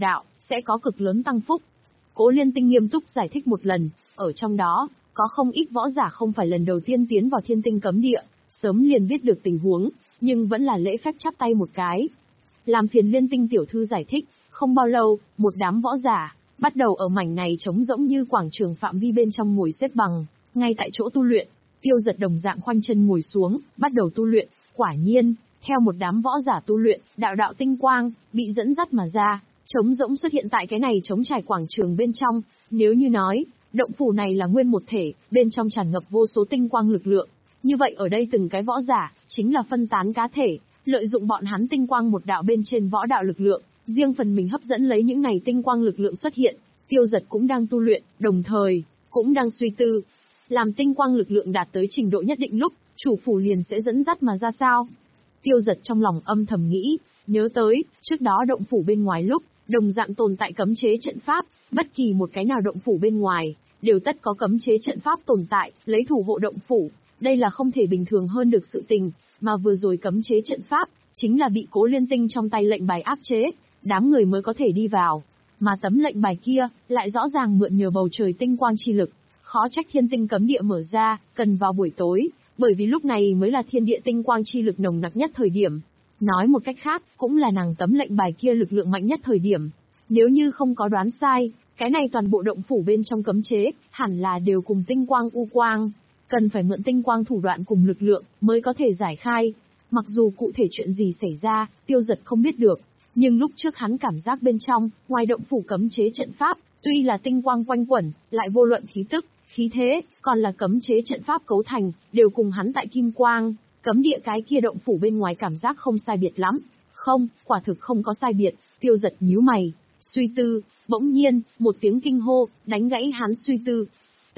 sẽ có cực lớn tăng phúc. Cố Liên Tinh nghiêm túc giải thích một lần, ở trong đó, có không ít võ giả không phải lần đầu tiên tiến vào Thiên Tinh cấm địa, sớm liền biết được tình huống, nhưng vẫn là lễ phép chắp tay một cái. Làm phiền Liên Tinh tiểu thư giải thích, không bao lâu, một đám võ giả, bắt đầu ở mảnh này trống rỗng như quảng trường phạm vi bên trong ngồi xếp bằng, ngay tại chỗ tu luyện. Tiêu Giật đồng dạng khoanh chân ngồi xuống, bắt đầu tu luyện, quả nhiên, theo một đám võ giả tu luyện, đạo đạo tinh quang, bị dẫn dắt mà ra, trống rỗng xuất hiện tại cái này trống trải quảng trường bên trong, nếu như nói, động phủ này là nguyên một thể, bên trong tràn ngập vô số tinh quang lực lượng. Như vậy ở đây từng cái võ giả, chính là phân tán cá thể, lợi dụng bọn hắn tinh quang một đạo bên trên võ đạo lực lượng, riêng phần mình hấp dẫn lấy những này tinh quang lực lượng xuất hiện. Tiêu Giật cũng đang tu luyện, đồng thời, cũng đang suy tư. Làm tinh quang lực lượng đạt tới trình độ nhất định lúc, chủ phủ liền sẽ dẫn dắt mà ra sao? Tiêu Giật trong lòng âm thầm nghĩ, nhớ tới, trước đó động phủ bên ngoài lúc, đồng dạng tồn tại cấm chế trận pháp, bất kỳ một cái nào động phủ bên ngoài, đều tất có cấm chế trận pháp tồn tại, lấy thủ hộ động phủ. Đây là không thể bình thường hơn được sự tình, mà vừa rồi cấm chế trận pháp, chính là bị Cố Liên Tinh trong tay lệnh bài áp chế, đám người mới có thể đi vào. Mà tấm lệnh bài kia, lại rõ ràng mượn nhờ bầu trời tinh quang chi lực, khó trách Thiên Tinh cấm địa mở ra, cần vào buổi tối, bởi vì lúc này mới là thiên địa tinh quang chi lực nồng nặc nhất thời điểm. Nói một cách khác, cũng là nàng tấm lệnh bài kia lực lượng mạnh nhất thời điểm. Nếu như không có đoán sai, cái này toàn bộ động phủ bên trong cấm chế, hẳn là đều cùng tinh quang u quang. Cần phải mượn tinh quang thủ đoạn cùng lực lượng, mới có thể giải khai. Mặc dù cụ thể chuyện gì xảy ra, Tiêu Giật không biết được. Nhưng lúc trước hắn cảm giác bên trong, ngoài động phủ cấm chế trận pháp, tuy là tinh quang quanh quẩn, lại vô luận khí tức, khí thế, còn là cấm chế trận pháp cấu thành, đều cùng hắn tại kim quang, cấm địa cái kia động phủ bên ngoài cảm giác không sai biệt lắm. Không, quả thực không có sai biệt. Tiêu Giật nhíu mày, suy tư, bỗng nhiên, một tiếng kinh hô, đánh gãy hắn suy tư. T.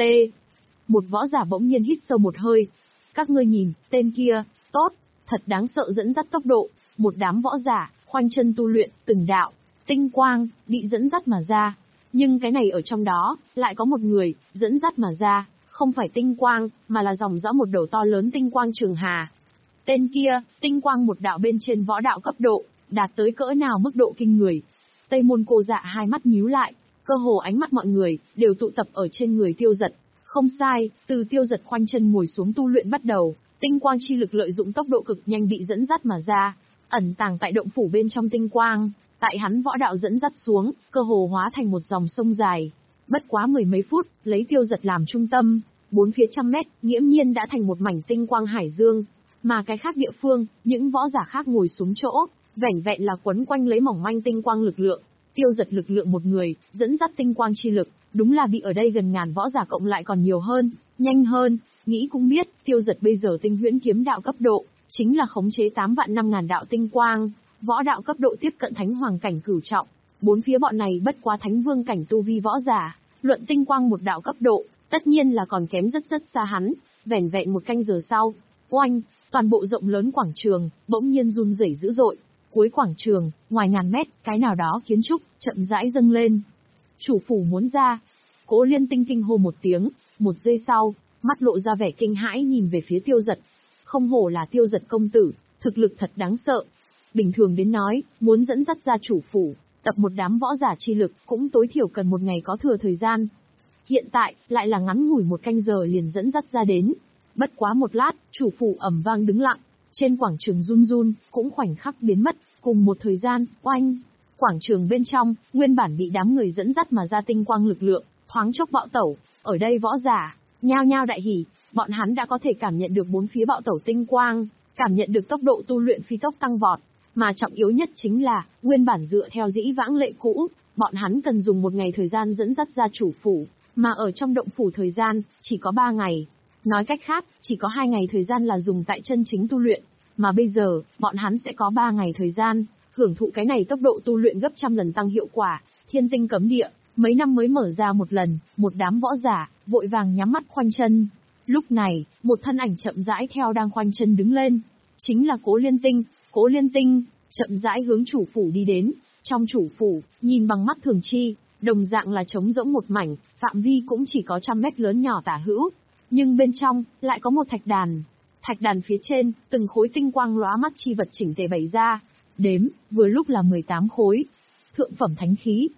Một võ giả bỗng nhiên hít sâu một hơi. Các ngươi nhìn, tên kia, tốt, thật đáng sợ dẫn dắt tốc độ. Một đám võ giả, khoanh chân tu luyện, từng đạo, tinh quang, bị dẫn dắt mà ra. Nhưng cái này ở trong đó, lại có một người, dẫn dắt mà ra, không phải tinh quang, mà là dòng dõi một đầu to lớn tinh quang trường hà. Tên kia, tinh quang một đạo bên trên võ đạo cấp độ, đạt tới cỡ nào mức độ kinh người. Tây Môn Cô Dạ hai mắt nhíu lại, cơ hồ ánh mắt mọi người, đều tụ tập ở trên người Tiêu Giật. Không sai, từ Tiêu Giật khoanh chân ngồi xuống tu luyện bắt đầu, tinh quang chi lực lợi dụng tốc độ cực nhanh bị dẫn dắt mà ra, ẩn tàng tại động phủ bên trong tinh quang, tại hắn võ đạo dẫn dắt xuống, cơ hồ hóa thành một dòng sông dài. Bất quá mười mấy phút, lấy Tiêu Giật làm trung tâm, bốn phía trăm mét, nghiễm nhiên đã thành một mảnh tinh quang hải dương. Mà cái khác địa phương, những võ giả khác ngồi xuống chỗ, vẻn vẹn là quấn quanh lấy mỏng manh tinh quang lực lượng. Tiêu Giật lực lượng một người, dẫn dắt tinh quang chi lực, đúng là bị ở đây gần ngàn võ giả cộng lại còn nhiều hơn, nhanh hơn. Nghĩ cũng biết, Tiêu Giật bây giờ tinh huyễn kiếm đạo cấp độ, chính là khống chế tám vạn năm ngàn đạo tinh quang, võ đạo cấp độ tiếp cận thánh hoàng cảnh cửu trọng. Bốn phía bọn này bất quá thánh vương cảnh tu vi võ giả, luận tinh quang một đạo cấp độ, tất nhiên là còn kém rất rất xa hắn. Vẻn vẹn một canh giờ sau, oanh, toàn bộ rộng lớn quảng trường, bỗng nhiên run rẩy dữ dội. Cuối quảng trường, ngoài ngàn mét, cái nào đó kiến trúc, chậm rãi dâng lên. Chủ phủ muốn ra. Cố Liên Tinh kinh hô một tiếng, một giây sau, mắt lộ ra vẻ kinh hãi nhìn về phía Tiêu Giật. Không hổ là Tiêu Giật công tử, thực lực thật đáng sợ. Bình thường đến nói, muốn dẫn dắt ra chủ phủ, tập một đám võ giả chi lực, cũng tối thiểu cần một ngày có thừa thời gian. Hiện tại, lại là ngắn ngủi một canh giờ liền dẫn dắt ra đến. Bất quá một lát, chủ phủ ầm vang đứng lặng, trên quảng trường run run, cũng khoảnh khắc biến mất, cùng một thời gian, oanh. Quảng trường bên trong, nguyên bản bị đám người dẫn dắt mà ra tinh quang lực lượng, thoáng chốc bạo tẩu, ở đây võ giả, nhao nhao đại hỉ, bọn hắn đã có thể cảm nhận được bốn phía bạo tẩu tinh quang, cảm nhận được tốc độ tu luyện phi tốc tăng vọt, mà trọng yếu nhất chính là, nguyên bản dựa theo dĩ vãng lệ cũ, bọn hắn cần dùng một ngày thời gian dẫn dắt ra chủ phủ, mà ở trong động phủ thời gian, chỉ có ba ngày. Nói cách khác, chỉ có hai ngày thời gian là dùng tại chân chính tu luyện, mà bây giờ, bọn hắn sẽ có ba ngày thời gian, hưởng thụ cái này tốc độ tu luyện gấp trăm lần tăng hiệu quả. Thiên Tinh cấm địa, mấy năm mới mở ra một lần, một đám võ giả, vội vàng nhắm mắt khoanh chân. Lúc này, một thân ảnh chậm rãi theo đang khoanh chân đứng lên. Chính là Cố Liên Tinh. Cố Liên Tinh, chậm rãi hướng chủ phủ đi đến. Trong chủ phủ, nhìn bằng mắt thường chi, đồng dạng là trống rỗng một mảnh, phạm vi cũng chỉ có trăm mét lớn nhỏ tả hữu. Nhưng bên trong, lại có một thạch đàn. Thạch đàn phía trên, từng khối tinh quang lóa mắt chi vật chỉnh tề bày ra. Đếm, vừa lúc là mười tám khối. Thượng phẩm thánh khí.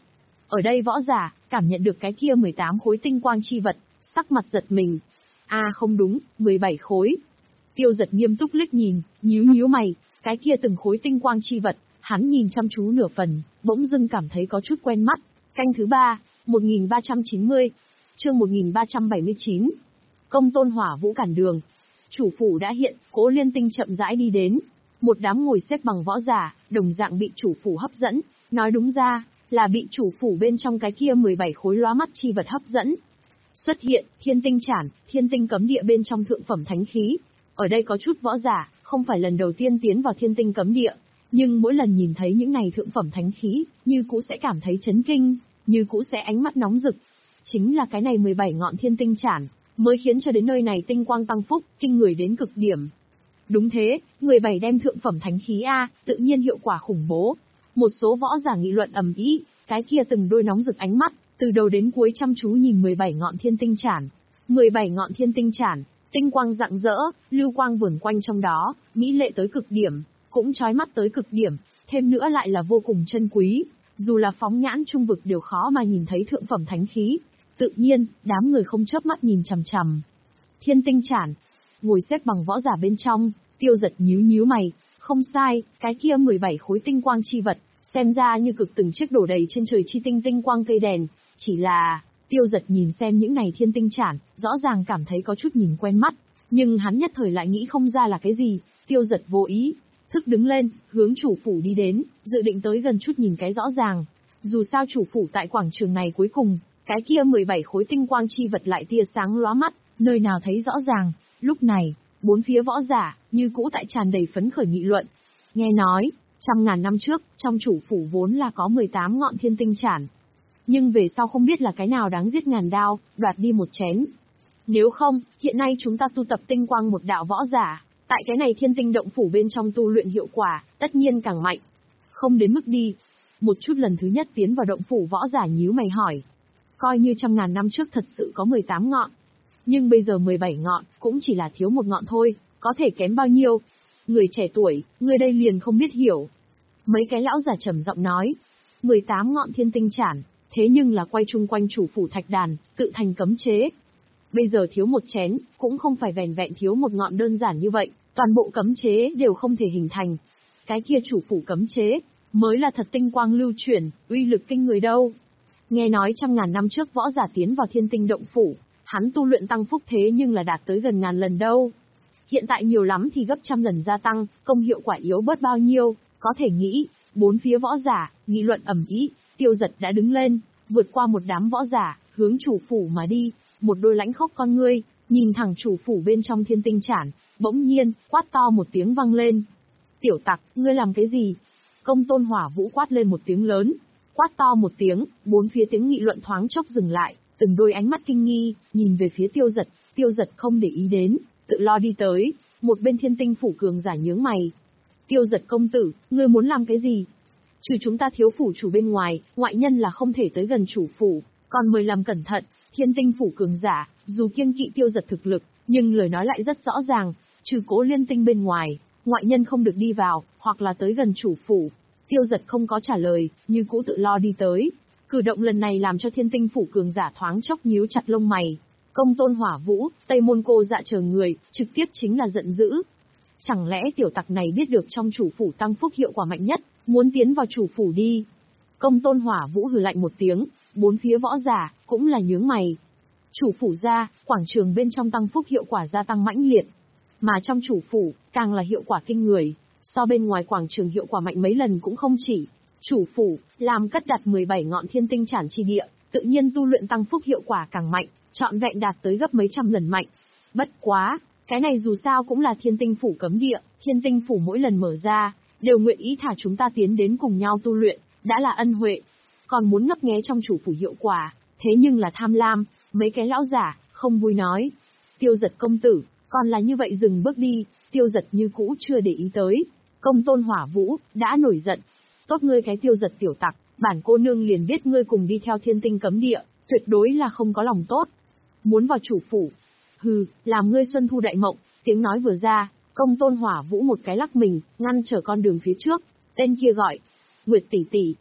Ở đây võ giả, cảm nhận được cái kia mười tám khối tinh quang chi vật, sắc mặt giật mình. À không đúng, mười bảy khối. Tiêu Giật nghiêm túc liếc nhìn, nhíu nhíu mày, cái kia từng khối tinh quang chi vật, hắn nhìn chăm chú nửa phần, bỗng dưng cảm thấy có chút quen mắt. Canh thứ ba, một nghìn ba trăm chín mươi, chương một nghìn ba trăm bảy mươi chín. Công tôn hỏa vũ cản đường. Chủ phủ đã hiện, Cố Liên Tinh chậm rãi đi đến. Một đám ngồi xếp bằng võ giả, đồng dạng bị chủ phủ hấp dẫn, nói đúng ra, là bị chủ phủ bên trong cái kia mười bảy khối lóa mắt chi vật hấp dẫn. Xuất hiện, thiên tinh chản, thiên tinh cấm địa bên trong thượng phẩm thánh khí. Ở đây có chút võ giả, không phải lần đầu tiên tiến vào thiên tinh cấm địa, nhưng mỗi lần nhìn thấy những này thượng phẩm thánh khí, như cũ sẽ cảm thấy chấn kinh, như cũ sẽ ánh mắt nóng rực. Chính là cái này mười bảy ngọn thiên tinh chản, mới khiến cho đến nơi này tinh quang tăng phúc, kinh người đến cực điểm. Đúng thế, mười bảy đem thượng phẩm thánh khí A, tự nhiên hiệu quả khủng bố. Một số võ giả nghị luận ầm ĩ, cái kia từng đôi nóng rực ánh mắt, từ đầu đến cuối chăm chú nhìn mười bảy ngọn thiên tinh chản. mười bảy ngọn thiên tinh chản, tinh quang rạng rỡ, lưu quang vườn quanh trong đó, mỹ lệ tới cực điểm, cũng chói mắt tới cực điểm, thêm nữa lại là vô cùng chân quý, dù là phóng nhãn trung vực đều khó mà nhìn thấy thượng phẩm thánh khí. Tự nhiên, đám người không chớp mắt nhìn chằm chằm. Thiên tinh chản, ngồi xếp bằng võ giả bên trong, Tiêu Giật nhíu nhíu mày, không sai, cái kia mười bảy khối tinh quang chi vật, xem ra như cực từng chiếc đổ đầy trên trời chi tinh tinh quang cây đèn, chỉ là, Tiêu Giật nhìn xem những này thiên tinh chản, rõ ràng cảm thấy có chút nhìn quen mắt, nhưng hắn nhất thời lại nghĩ không ra là cái gì. Tiêu Giật vô ý thức đứng lên, hướng chủ phủ đi đến, dự định tới gần chút nhìn cái rõ ràng. Dù sao chủ phủ tại quảng trường này cuối cùng, cái kia mười bảy khối tinh quang chi vật lại tia sáng lóa mắt, nơi nào thấy rõ ràng. Lúc này, bốn phía võ giả, như cũ tại tràn đầy phấn khởi nghị luận. Nghe nói, trăm ngàn năm trước, trong chủ phủ vốn là có mười tám ngọn thiên tinh chản. Nhưng về sau không biết là cái nào đáng giết ngàn đao, đoạt đi một chén. Nếu không, hiện nay chúng ta tu tập tinh quang một đạo võ giả, tại cái này thiên tinh động phủ bên trong tu luyện hiệu quả, tất nhiên càng mạnh. Không đến mức đi. Một chút lần thứ nhất tiến vào động phủ võ giả nhíu mày hỏi. Coi như trăm ngàn năm trước thật sự có mười tám ngọn. Nhưng bây giờ mười bảy ngọn, cũng chỉ là thiếu một ngọn thôi, có thể kém bao nhiêu. Người trẻ tuổi, người đây liền không biết hiểu. Mấy cái lão giả trầm giọng nói. mười tám ngọn thiên tinh chản, thế nhưng là quay chung quanh chủ phủ thạch đàn, tự thành cấm chế. Bây giờ thiếu một chén, cũng không phải vẻn vẹn thiếu một ngọn đơn giản như vậy, toàn bộ cấm chế đều không thể hình thành. Cái kia chủ phủ cấm chế, mới là thật tinh quang lưu chuyển, uy lực kinh người đâu. Nghe nói trăm ngàn năm trước võ giả tiến vào thiên tinh động phủ, hắn tu luyện tăng phúc thế nhưng là đạt tới gần ngàn lần đâu. Hiện tại nhiều lắm thì gấp trăm lần gia tăng, công hiệu quả yếu bớt bao nhiêu, có thể nghĩ. Bốn phía võ giả, nghị luận ầm ĩ. Tiêu Giật đã đứng lên, vượt qua một đám võ giả, hướng chủ phủ mà đi, một đôi lãnh khốc con ngươi, nhìn thẳng chủ phủ bên trong thiên tinh chản, bỗng nhiên, quát to một tiếng vang lên. Tiểu tặc, ngươi làm cái gì? Công tôn hỏa vũ quát lên một tiếng lớn, quát to một tiếng, bốn phía tiếng nghị luận thoáng chốc dừng lại, từng đôi ánh mắt kinh nghi, nhìn về phía Tiêu Giật. Tiêu Giật không để ý đến, tự lo đi tới, một bên thiên tinh phủ cường giả nhướng mày. Tiêu Giật công tử, ngươi muốn làm cái gì? Trừ chúng ta thiếu phủ chủ bên ngoài, ngoại nhân là không thể tới gần chủ phủ, còn mời làm cẩn thận. Thiên tinh phủ cường giả, dù kiêng kỵ Tiêu Giật thực lực, nhưng lời nói lại rất rõ ràng, trừ Cố Liên Tinh bên ngoài, ngoại nhân không được đi vào, hoặc là tới gần chủ phủ. Tiêu Giật không có trả lời, như cũ tự lo đi tới. Cử động lần này làm cho thiên tinh phủ cường giả thoáng chốc nhíu chặt lông mày. Công tôn hỏa vũ, Tây Môn cô dạ chờ người, trực tiếp chính là giận dữ. Chẳng lẽ tiểu tặc này biết được trong chủ phủ tăng phúc hiệu quả mạnh nhất, muốn tiến vào chủ phủ đi? Công tôn hỏa vũ hừ lạnh một tiếng, bốn phía võ giả, cũng là nhướng mày. Chủ phủ ra, quảng trường bên trong tăng phúc hiệu quả gia tăng mãnh liệt. Mà trong chủ phủ, càng là hiệu quả kinh người, so bên ngoài quảng trường hiệu quả mạnh mấy lần cũng không chỉ. Chủ phủ, làm cất đặt mười bảy ngọn thiên tinh chản chi địa, tự nhiên tu luyện tăng phúc hiệu quả càng mạnh, trọn vẹn đạt tới gấp mấy trăm lần mạnh. Bất quá, cái này dù sao cũng là thiên tinh phủ cấm địa, thiên tinh phủ mỗi lần mở ra, đều nguyện ý thả chúng ta tiến đến cùng nhau tu luyện, đã là ân huệ. Còn muốn ngấp nghé trong chủ phủ hiệu quả, thế nhưng là tham lam, mấy cái lão giả, không vui nói. Tiêu Giật công tử, còn là như vậy dừng bước đi. Tiêu Giật như cũ chưa để ý tới. Công tôn hỏa vũ, đã nổi giận. Tốt ngươi cái Tiêu Giật tiểu tặc, bản cô nương liền biết ngươi cùng đi theo thiên tinh cấm địa, tuyệt đối là không có lòng tốt. Muốn vào chủ phủ. Hừ, làm ngươi xuân thu đại mộng. Tiếng nói vừa ra, công tôn hỏa vũ một cái lắc mình, ngăn trở con đường phía trước. Tên kia gọi. Nguyệt tỷ tỷ.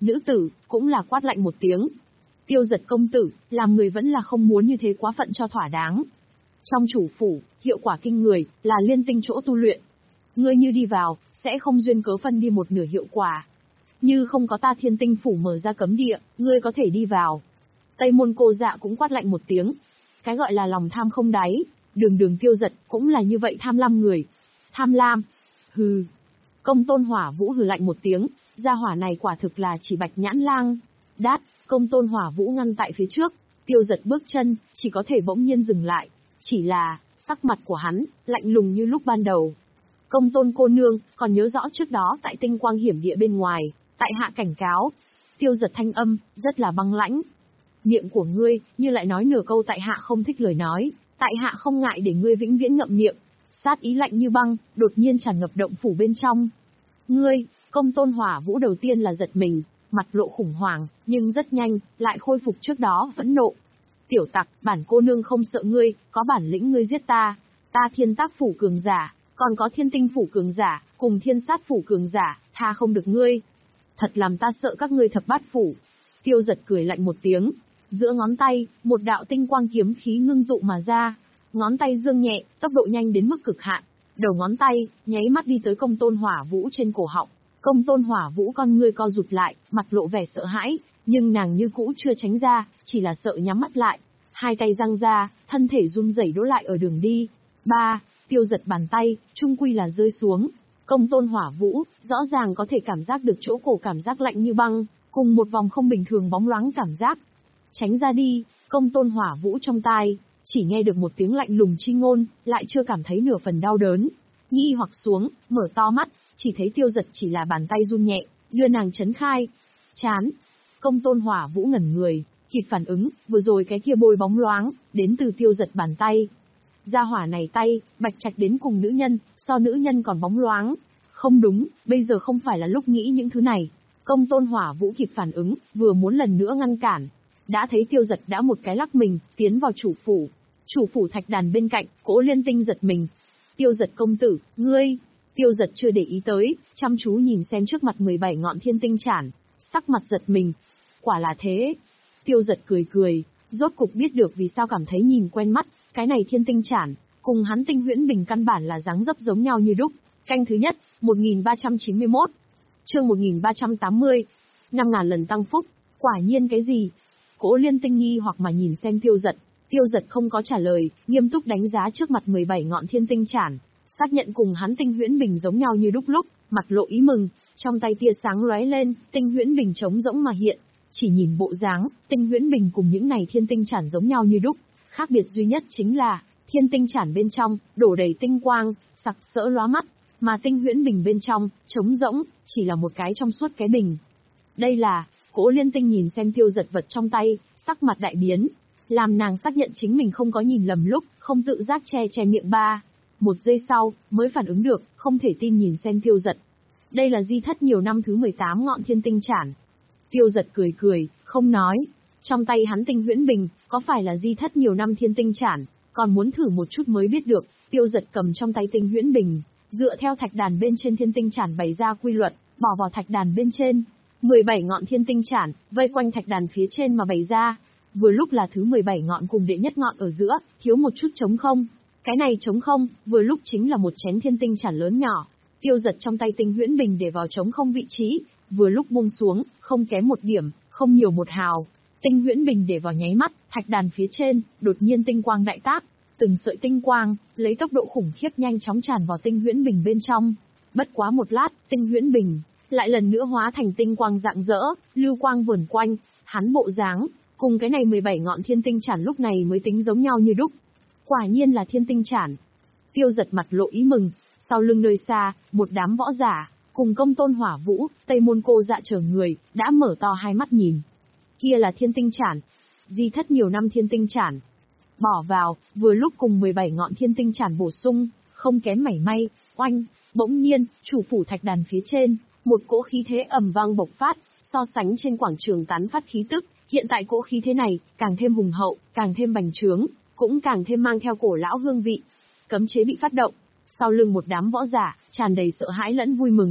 Nữ tử, cũng là quát lạnh một tiếng. Tiêu Giật công tử, làm người vẫn là không muốn như thế quá phận cho thỏa đáng. Trong chủ phủ, hiệu quả kinh người, là liên tinh chỗ tu luyện. Ngươi như đi vào, sẽ không duyên cớ phân đi một nửa hiệu quả. Như không có ta thiên tinh phủ mở ra cấm địa, ngươi có thể đi vào. Tây môn cô dạ cũng quát lạnh một tiếng. Cái gọi là lòng tham không đáy, đường đường Tiêu Giật cũng là như vậy tham lam người. Tham lam? Hừ. Công tôn hỏa vũ hừ lạnh một tiếng, gia hỏa này quả thực là chỉ bạch nhãn lang. Đát, công tôn hỏa vũ ngăn tại phía trước, Tiêu Giật bước chân, chỉ có thể bỗng nhiên dừng lại. Chỉ là, sắc mặt của hắn, lạnh lùng như lúc ban đầu. Công tôn cô nương, còn nhớ rõ trước đó tại tinh quang hiểm địa bên ngoài, tại hạ cảnh cáo. Tiêu Giật thanh âm, rất là băng lãnh. Miệng của ngươi, như lại nói nửa câu tại hạ không thích lời nói, tại hạ không ngại để ngươi vĩnh viễn ngậm miệng. Sát ý lạnh như băng, đột nhiên tràn ngập động phủ bên trong. Ngươi, công tôn hỏa vũ đầu tiên là giật mình, mặt lộ khủng hoảng, nhưng rất nhanh, lại khôi phục trước đó phẫn nộ. Tiểu tặc, bản cô nương không sợ ngươi, có bản lĩnh ngươi giết ta. Ta thiên tác phủ cường giả, còn có thiên tinh phủ cường giả, cùng thiên sát phủ cường giả, tha không được ngươi. Thật làm ta sợ các ngươi thập bát phủ. Tiêu Giật cười lạnh một tiếng, giữa ngón tay, một đạo tinh quang kiếm khí ngưng tụ mà ra. Ngón tay dương nhẹ, tốc độ nhanh đến mức cực hạn. Đầu ngón tay, nháy mắt đi tới công tôn hỏa vũ trên cổ họng. Công tôn hỏa vũ con ngươi co rụt lại, mặt lộ vẻ sợ hãi, nhưng nàng như cũ chưa tránh ra, chỉ là sợ nhắm mắt lại. Hai tay giăng ra, thân thể run rẩy đỗ lại ở đường đi. Ba, Tiêu Giật bàn tay, trung quy là rơi xuống. Công tôn hỏa vũ, rõ ràng có thể cảm giác được chỗ cổ cảm giác lạnh như băng, cùng một vòng không bình thường bóng loáng cảm giác. Tránh ra đi, công tôn hỏa vũ trong tai, chỉ nghe được một tiếng lạnh lùng chi ngôn, lại chưa cảm thấy nửa phần đau đớn. Nghi hoặc xuống, mở to mắt, chỉ thấy Tiêu Giật chỉ là bàn tay run nhẹ, đưa nàng chấn khai. Chán. Công tôn hỏa vũ ngẩn người, kịp phản ứng, vừa rồi cái kia bôi bóng loáng, đến từ Tiêu Giật bàn tay. Gia hỏa này tay, bạch trạch đến cùng nữ nhân, so nữ nhân còn bóng loáng. Không đúng, bây giờ không phải là lúc nghĩ những thứ này. Công tôn hỏa vũ kịp phản ứng, vừa muốn lần nữa ngăn cản. Đã thấy Tiêu Giật đã một cái lắc mình, tiến vào chủ phủ. Chủ phủ thạch đàn bên cạnh, Cỗ Liên Tinh giật mình. Tiêu Giật công tử, ngươi. Tiêu Giật chưa để ý tới, chăm chú nhìn xem trước mặt mười bảy ngọn thiên tinh chản, sắc mặt giật mình. Quả là thế. Tiêu Giật cười cười, rốt cục biết được vì sao cảm thấy nhìn quen mắt, cái này thiên tinh chản, cùng hắn tinh huyễn bình căn bản là dáng dấp giống nhau như đúc. Canh thứ nhất, một nghìn ba trăm chín mươi mốt. Chương một nghìn ba trăm tám mươi. năm ngàn lần tăng phúc, quả nhiên cái gì? Cỗ Liên Tinh nghi hoặc mà nhìn xem Tiêu Giật. Tiêu Giật không có trả lời, nghiêm túc đánh giá trước mặt mười bảy ngọn thiên tinh chản, xác nhận cùng hắn tinh huyễn bình giống nhau như đúc lúc, mặt lộ ý mừng, trong tay tia sáng lóe lên, tinh huyễn bình trống rỗng mà hiện. Chỉ nhìn bộ dáng, tinh huyễn bình cùng những này thiên tinh chản giống nhau như đúc, khác biệt duy nhất chính là, thiên tinh chản bên trong, đổ đầy tinh quang, sặc sỡ lóa mắt, mà tinh huyễn bình bên trong, trống rỗng, chỉ là một cái trong suốt cái bình. Đây là, Cỗ Liên Tinh nhìn xem Tiêu Giật vật trong tay, sắc mặt đại biến, làm nàng xác nhận chính mình không có nhìn lầm lúc, không tự giác che che miệng ba. Một giây sau, mới phản ứng được, không thể tin nhìn xem Tiêu Giật. Đây là di thất nhiều năm thứ mười tám ngọn thiên tinh chản. Tiêu Giật cười cười, không nói. Trong tay hắn tinh huyễn bình, có phải là di thất nhiều năm thiên tinh chản, còn muốn thử một chút mới biết được. Tiêu Giật cầm trong tay tinh huyễn bình, dựa theo thạch đàn bên trên thiên tinh chản bày ra quy luật, bỏ vào thạch đàn bên trên. mười bảy ngọn thiên tinh chản, vây quanh thạch đàn phía trên mà bày ra. Vừa lúc là thứ mười bảy ngọn cùng đệ nhất ngọn ở giữa, thiếu một chút trống không. Cái này trống không, vừa lúc chính là một chén thiên tinh chản lớn nhỏ. Tiêu Giật trong tay tinh huyễn bình để vào trống không vị trí, vừa lúc buông xuống, không kém một điểm, không nhiều một hào. Tinh huyễn bình để vào nháy mắt, thạch đàn phía trên, đột nhiên tinh quang đại tác. Từng sợi tinh quang, lấy tốc độ khủng khiếp nhanh chóng tràn vào tinh huyễn bình bên trong. Bất quá một lát, tinh huyễn bình lại lần nữa hóa thành tinh quang rạng rỡ, lưu quang vờn quanh, hắn bộ dáng, cùng cái này mười bảy ngọn thiên tinh chản lúc này mới tính giống nhau như đúc. Quả nhiên là thiên tinh chản. Tiêu Giật mặt lộ ý mừng, sau lưng nơi xa, một đám võ giả, cùng công tôn hỏa vũ, Tây môn cô dạ chờ người, đã mở to hai mắt nhìn. Kia là thiên tinh chản, di thất nhiều năm thiên tinh chản. Bỏ vào, vừa lúc cùng mười bảy ngọn thiên tinh chản bổ sung, không kém mảy may, oanh, bỗng nhiên, chủ phủ thạch đàn phía trên, một cỗ khí thế ầm vang bộc phát, so sánh trên quảng trường tán phát khí tức, hiện tại cỗ khí thế này, càng thêm hùng hậu, càng thêm bành trướng, cũng càng thêm mang theo cổ lão hương vị. Cấm chế bị phát động, sau lưng một đám võ giả, tràn đầy sợ hãi lẫn vui mừng.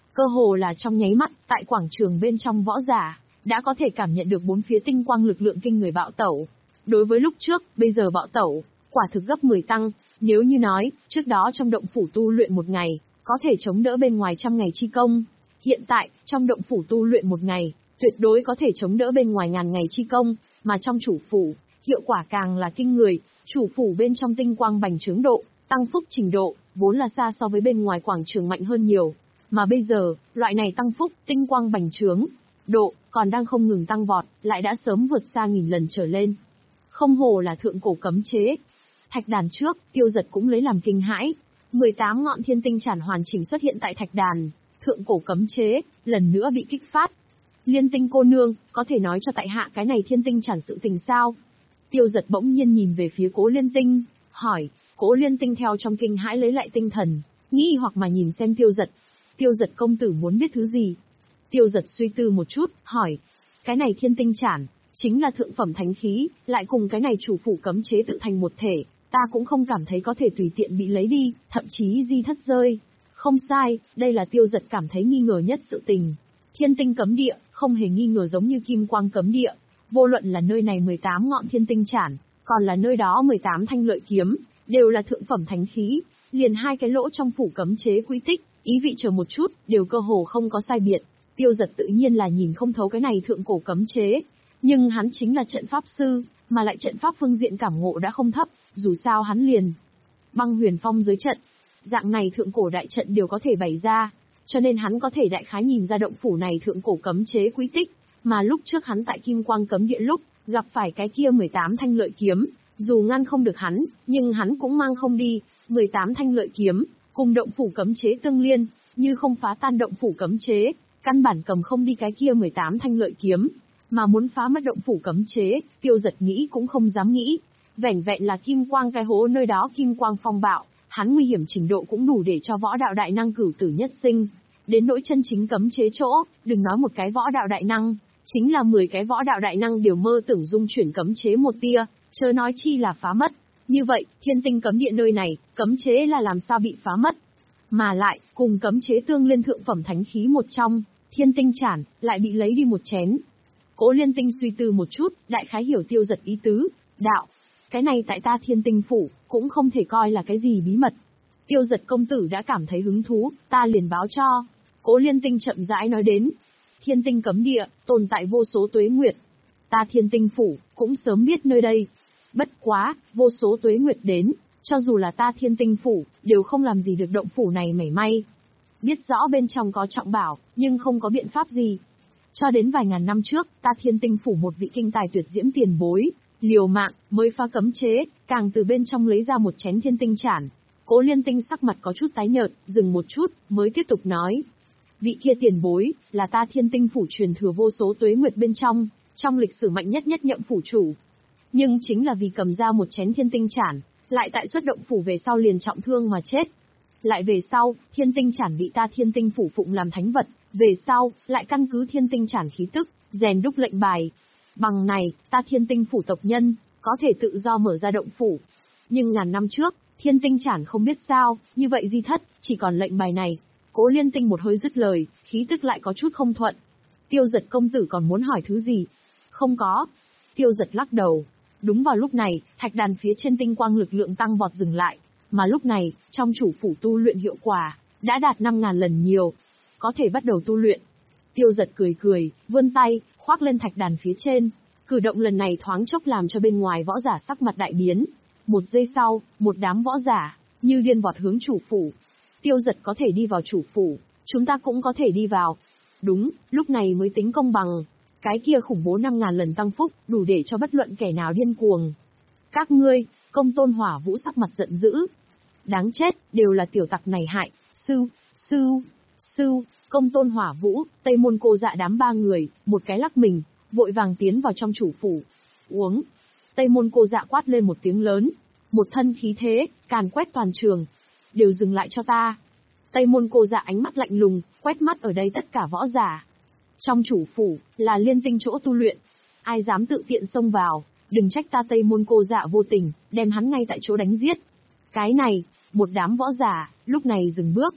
Cơ hồ là trong nháy mắt, tại quảng trường bên trong võ giả, đã có thể cảm nhận được bốn phía tinh quang lực lượng kinh người bạo tẩu. Đối với lúc trước, bây giờ bạo tẩu, quả thực gấp mười tăng, nếu như nói, trước đó trong động phủ tu luyện một ngày, có thể chống đỡ bên ngoài trăm ngày chi công. Hiện tại, trong động phủ tu luyện một ngày, tuyệt đối có thể chống đỡ bên ngoài ngàn ngày chi công, mà trong chủ phủ, hiệu quả càng là kinh người, chủ phủ bên trong tinh quang bành trướng độ, tăng phúc trình độ, vốn là xa so với bên ngoài quảng trường mạnh hơn nhiều. Mà bây giờ, loại này tăng phúc, tinh quang bành trướng, độ, còn đang không ngừng tăng vọt, lại đã sớm vượt xa nghìn lần trở lên. Không hồ là thượng cổ cấm chế. Thạch đàn trước, Tiêu Dật cũng lấy làm kinh hãi. mười tám ngọn thiên tinh chản hoàn chỉnh xuất hiện tại thạch đàn, thượng cổ cấm chế, lần nữa bị kích phát. Liên Tinh cô nương, có thể nói cho tại hạ cái này thiên tinh chản sự tình sao? Tiêu Dật bỗng nhiên nhìn về phía Cố Liên Tinh, hỏi. Cố Liên Tinh theo trong kinh hãi lấy lại tinh thần, nghi hoặc mà nhìn xem Tiêu Dật. Tiêu Dật công tử muốn biết thứ gì? Tiêu Dật suy tư một chút, hỏi. Cái này thiên tinh chản, chính là thượng phẩm thánh khí, lại cùng cái này chủ phủ cấm chế tự thành một thể, ta cũng không cảm thấy có thể tùy tiện bị lấy đi, thậm chí di thất rơi. Không sai, đây là Tiêu Dật cảm thấy nghi ngờ nhất sự tình. Thiên tinh cấm địa, không hề nghi ngờ giống như kim quang cấm địa, vô luận là nơi này mười tám ngọn thiên tinh chản, còn là nơi đó mười tám thanh lợi kiếm, đều là thượng phẩm thánh khí, liền hai cái lỗ trong phủ cấm chế quy tích, ý vị chờ một chút, đều cơ hồ không có sai biệt. Tiêu Dật tự nhiên là nhìn không thấu cái này thượng cổ cấm chế, nhưng hắn chính là trận pháp sư, mà lại trận pháp phương diện cảm ngộ đã không thấp, dù sao hắn liền băng huyền phong dưới trận, dạng này thượng cổ đại trận đều có thể bày ra, cho nên hắn có thể đại khái nhìn ra động phủ này thượng cổ cấm chế quy tích, mà lúc trước hắn tại Kim Quang cấm địa lúc, gặp phải cái kia mười tám thanh lợi kiếm, dù ngăn không được hắn, nhưng hắn cũng mang không đi, mười tám thanh lợi kiếm, cùng động phủ cấm chế tương liên, như không phá tan động phủ cấm chế, căn bản cầm không đi cái kia mười tám thanh lợi kiếm, mà muốn phá mất động phủ cấm chế, Tiêu Dật nghĩ cũng không dám nghĩ. Vẻn vẹn là Kim Quang cái hố nơi đó Kim Quang phong bạo, hắn nguy hiểm trình độ cũng đủ để cho võ đạo đại năng cửu tử nhất sinh. Đến nỗi chân chính cấm chế chỗ, đừng nói một cái võ đạo đại năng, chính là mười cái võ đạo đại năng đều mơ tưởng dung chuyển cấm chế một tia, chớ nói chi là phá mất. Như vậy, thiên tinh cấm địa nơi này, cấm chế là làm sao bị phá mất? Mà lại, cùng cấm chế tương liên thượng phẩm thánh khí một trong, thiên tinh chản, lại bị lấy đi một chén. Cố Liên Tinh suy tư một chút, đại khái hiểu Tiêu Dật ý tứ, đạo. Cái này tại ta thiên tinh phủ, cũng không thể coi là cái gì bí mật. Tiêu Dật công tử đã cảm thấy hứng thú, ta liền báo cho. Cố Liên Tinh chậm rãi nói đến. Thiên tinh cấm địa, tồn tại vô số tuế nguyệt. Ta thiên tinh phủ, cũng sớm biết nơi đây. Bất quá, vô số tuế nguyệt đến, cho dù là ta thiên tinh phủ, đều không làm gì được động phủ này mảy may. Biết rõ bên trong có trọng bảo, nhưng không có biện pháp gì. Cho đến vài ngàn năm trước, ta thiên tinh phủ một vị kinh tài tuyệt diễm tiền bối, liều mạng, mới phá cấm chế, càng từ bên trong lấy ra một chén thiên tinh chản. Cố Liên Tinh sắc mặt có chút tái nhợt, dừng một chút, mới tiếp tục nói. Vị kia tiền bối, là ta thiên tinh phủ truyền thừa vô số tuế nguyệt bên trong, trong lịch sử mạnh nhất nhất nhậm phủ chủ. Nhưng chính là vì cầm ra một chén thiên tinh chản, lại tại xuất động phủ về sau liền trọng thương mà chết. Lại về sau, thiên tinh chản bị ta thiên tinh phủ phụng làm thánh vật, về sau, lại căn cứ thiên tinh chản khí tức, rèn đúc lệnh bài. Bằng này, ta thiên tinh phủ tộc nhân, có thể tự do mở ra động phủ. Nhưng ngàn năm trước, thiên tinh chản không biết sao, như vậy di thất, chỉ còn lệnh bài này. Cố Liên Tinh một hơi dứt lời, khí tức lại có chút không thuận. Tiêu Dật công tử còn muốn hỏi thứ gì? Không có. Tiêu Dật lắc đầu. Đúng vào lúc này, thạch đàn phía trên tinh quang lực lượng tăng vọt dừng lại. Mà lúc này, trong chủ phủ tu luyện hiệu quả, đã đạt năm ngàn lần nhiều. Có thể bắt đầu tu luyện. Tiêu Dật cười cười, vươn tay, khoác lên thạch đàn phía trên. Cử động lần này thoáng chốc làm cho bên ngoài võ giả sắc mặt đại biến. Một giây sau, một đám võ giả, như điên vọt hướng chủ phủ. Tiêu Dật có thể đi vào chủ phủ, chúng ta cũng có thể đi vào. Đúng, lúc này mới tính công bằng. Cái kia khủng bố năm ngàn lần tăng phúc, đủ để cho bất luận kẻ nào điên cuồng. Các ngươi, Công Tôn Hỏa Vũ sắc mặt giận dữ. Đáng chết, đều là tiểu tặc này hại. Sư, sư, sư, Công Tôn Hỏa Vũ, Tây Môn Cô Dạ đám ba người, một cái lắc mình, vội vàng tiến vào trong chủ phủ. Uống. Tây Môn Cô Dạ quát lên một tiếng lớn. Một thân khí thế, càn quét toàn trường. Đều dừng lại cho ta. Tây Môn Cô Dạ ánh mắt lạnh lùng, quét mắt ở đây tất cả võ giả. Trong chủ phủ, là Liên Tinh chỗ tu luyện. Ai dám tự tiện xông vào, đừng trách ta Tây Môn Cô Dạ vô tình, đem hắn ngay tại chỗ đánh giết. Cái này, một đám võ giả, lúc này dừng bước.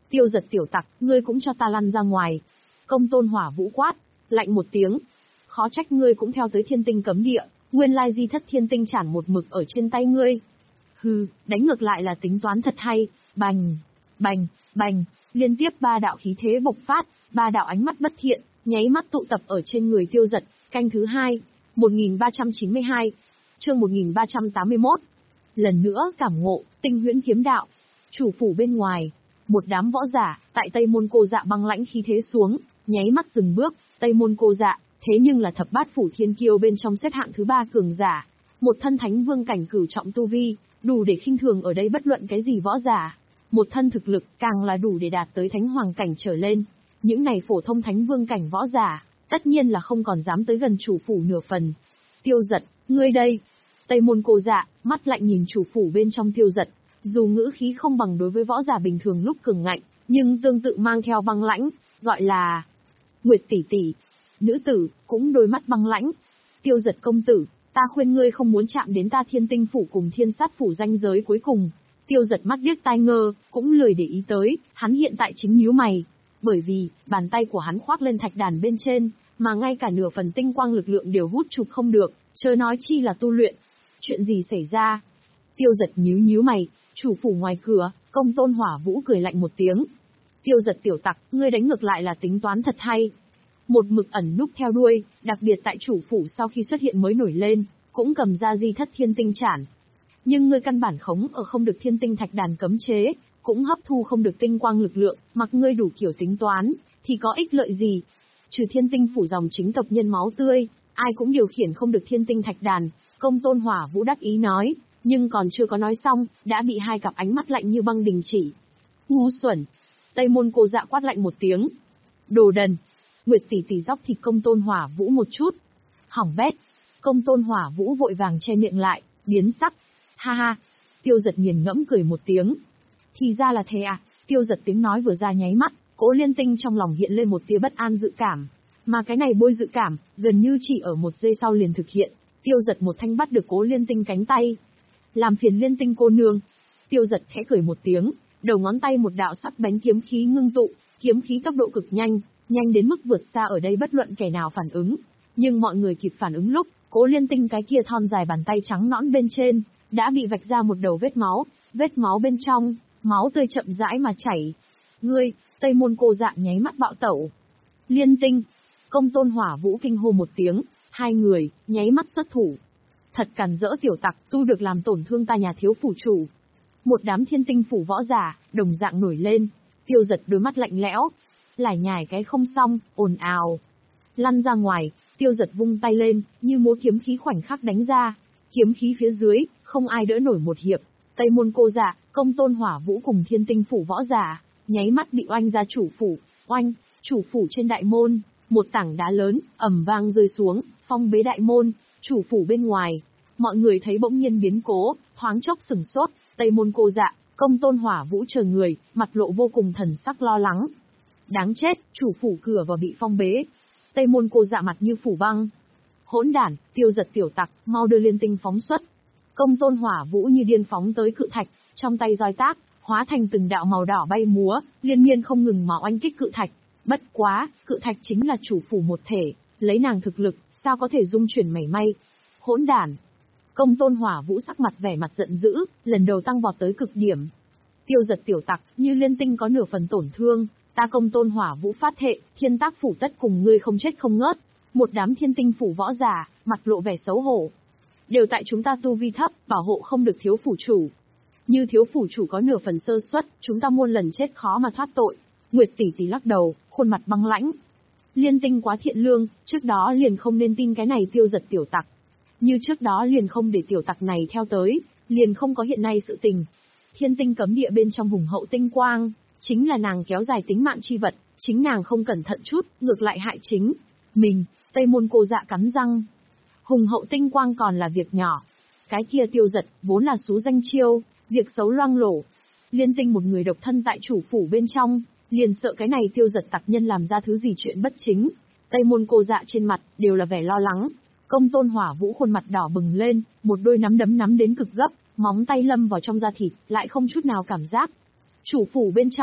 Tiêu Giật tiểu tặc, ngươi cũng cho ta lăn ra ngoài. Công Tôn Hỏa Vũ quát, lạnh một tiếng. Khó trách ngươi cũng theo tới thiên tinh cấm địa, nguyên lai di thất thiên tinh chản một mực ở trên tay ngươi. Hừ, đánh ngược lại là tính toán thật hay, bành, bành, bành, liên tiếp ba đạo khí thế bộc phát, ba đạo ánh mắt bất thiện, nháy mắt tụ tập ở trên người Tiêu Giật, canh thứ hai, một nghìn ba trăm chín mươi hai, chương một nghìn ba trăm tám mươi mốt. Lần nữa cảm ngộ, tinh huyễn kiếm đạo. Chủ phủ bên ngoài, một đám võ giả, tại Tây Môn Cô Dạ băng lãnh khí thế xuống, nháy mắt dừng bước. Tây Môn Cô Dạ, thế nhưng là thập bát phủ thiên kiêu bên trong xếp hạng thứ ba cường giả, một thân thánh vương cảnh cửu trọng tu vi, đủ để khinh thường ở đây bất luận cái gì võ giả. Một thân thực lực càng là đủ để đạt tới thánh hoàng cảnh trở lên. Những này phổ thông thánh vương cảnh võ giả, tất nhiên là không còn dám tới gần chủ phủ nửa phần. Tiêu Giật, ngươi đây. Tây Môn Cô Dạ, mắt lạnh nhìn chủ phủ bên trong Tiêu Giật, dù ngữ khí không bằng đối với võ giả bình thường lúc cường ngạnh, nhưng tương tự mang theo băng lãnh, gọi là Nguyệt tỷ tỷ. Nữ tử, cũng đôi mắt băng lãnh. Tiêu Giật công tử, ta khuyên ngươi không muốn chạm đến ta thiên tinh phủ cùng thiên sát phủ ranh giới cuối cùng. Tiêu Giật mắt điếc tai ngơ, cũng lười để ý tới, hắn hiện tại chính nhíu mày. Bởi vì, bàn tay của hắn khoác lên thạch đàn bên trên, mà ngay cả nửa phần tinh quang lực lượng đều hút chụp không được, chớ nói chi là tu luyện. Chuyện gì xảy ra? Tiêu Giật nhíu nhíu mày, chủ phủ ngoài cửa, Công Tôn Hỏa Vũ cười lạnh một tiếng. Tiêu Giật tiểu tặc, ngươi đánh ngược lại là tính toán thật hay. Một mực ẩn núp theo đuôi, đặc biệt tại chủ phủ sau khi xuất hiện mới nổi lên, cũng cầm ra di thất thiên tinh chản. Nhưng ngươi căn bản khống ở không được thiên tinh thạch đàn cấm chế, cũng hấp thu không được tinh quang lực lượng, mặc ngươi đủ kiểu tính toán, thì có ích lợi gì? Trừ thiên tinh phủ dòng chính tộc nhân máu tươi, ai cũng điều khiển không được thiên tinh thạch đàn. Công Tôn Hỏa Vũ đắc ý nói, nhưng còn chưa có nói xong, đã bị hai cặp ánh mắt lạnh như băng đình chỉ. Ngu xuẩn! Tây Môn Cô Dạ quát lạnh một tiếng. Đồ đần! Nguyệt tỷ tỷ dóc thịt Công Tôn Hỏa Vũ một chút. Hỏng bét! Công Tôn Hỏa Vũ vội vàng che miệng lại, biến sắc. Ha ha! Tiêu Giật nghiền ngẫm cười một tiếng. Thì ra là thế à? Tiêu Giật tiếng nói vừa ra nháy mắt, Cố Liên Tinh trong lòng hiện lên một tia bất an dự cảm. Mà cái này bôi dự cảm, gần như chỉ ở một giây sau liền thực hiện. Tiêu Giật một thanh bắt được Cố Liên Tinh cánh tay. Làm phiền Liên Tinh cô nương. Tiêu Giật khẽ cười một tiếng, đầu ngón tay một đạo sắc bén kiếm khí ngưng tụ, kiếm khí tốc độ cực nhanh, nhanh đến mức vượt xa ở đây bất luận kẻ nào phản ứng. Nhưng mọi người kịp phản ứng lúc, Cố Liên Tinh cái kia thon dài bàn tay trắng nõn bên trên, đã bị vạch ra một đầu vết máu, vết máu bên trong, máu tươi chậm rãi mà chảy. Ngươi, Tây Môn Cô Dạ nháy mắt bạo tẩu. Liên Tinh, Công Tôn Hỏa Vũ kinh hô một tiếng, hai người, nháy mắt xuất thủ. Thật càn rỡ tiểu tặc, tu được làm tổn thương ta nhà thiếu phủ chủ. Một đám thiên tinh phủ võ giả, đồng dạng nổi lên. Tiêu Giật đôi mắt lạnh lẽo, lải nhải cái không xong, ồn ào. Lăn ra ngoài, Tiêu Giật vung tay lên, như múa kiếm khí khoảnh khắc đánh ra. Kiếm khí phía dưới, không ai đỡ nổi một hiệp. Tây Môn Cô Dạ, Công Tôn Hỏa Vũ cùng thiên tinh phủ võ giả, nháy mắt bị oanh ra chủ phủ. Oanh, chủ phủ trên đại môn, một tảng đá lớn, ầm vang rơi xuống, phong bế đại môn. Chủ phủ bên ngoài, mọi người thấy bỗng nhiên biến cố, thoáng chốc sửng sốt. Tây Môn Cô Dạ, Công Tôn Hỏa Vũ chờ người, mặt lộ vô cùng thần sắc lo lắng. Đáng chết, chủ phủ cửa vào bị phong bế. Tây Môn Cô Dạ mặt như phủ băng. Hỗn đản, Tiêu Giật tiểu tặc, mau đưa Liên Tinh phóng xuất. Công Tôn Hỏa Vũ như điên phóng tới cự thạch, trong tay roi tác, hóa thành từng đạo màu đỏ bay múa, liên miên không ngừng mà oanh kích cự thạch. Bất quá, cự thạch chính là chủ phủ một thể, lấy nàng thực lực, sao có thể dung chuyển mảy may. Hỗn đản! Công Tôn Hỏa Vũ sắc mặt vẻ mặt giận dữ, lần đầu tăng vọt tới cực điểm. Tiêu Giật tiểu tặc, như Liên Tinh có nửa phần tổn thương, ta Công Tôn Hỏa Vũ phát thệ, thiên tác phủ tất cùng ngươi không chết không ngớt. Một đám thiên tinh phủ võ giả, mặt lộ vẻ xấu hổ. Đều tại chúng ta tu vi thấp, bảo hộ không được thiếu phủ chủ. Như thiếu phủ chủ có nửa phần sơ suất, chúng ta muôn lần chết khó mà thoát tội. Nguyệt tỷ tỷ lắc đầu, khuôn mặt băng lãnh. Liên Tinh quá thiện lương, trước đó liền không nên tin cái này Tiêu Giật tiểu tặc. Như trước đó liền không để tiểu tặc này theo tới, liền không có hiện nay sự tình. Thiên tinh cấm địa bên trong hùng hậu tinh quang, chính là nàng kéo dài tính mạng chi vật, chính nàng không cẩn thận chút, ngược lại hại chính mình. Tây Môn Cô Dạ cắn răng. Hùng hậu tinh quang còn là việc nhỏ. Cái kia Tiêu Giật, vốn là xú danh chiêu, việc xấu loang lổ. Liên Tinh một người độc thân tại chủ phủ bên trong, liền sợ cái này Tiêu Giật tặc nhân làm ra thứ gì chuyện bất chính. Tây Môn Cô Dạ trên mặt, đều là vẻ lo lắng. Công Tôn Hỏa Vũ khuôn mặt đỏ bừng lên, một đôi nắm đấm nắm đến cực gấp, móng tay lâm vào trong da thịt, lại không chút nào cảm giác. Chủ phủ bên trong,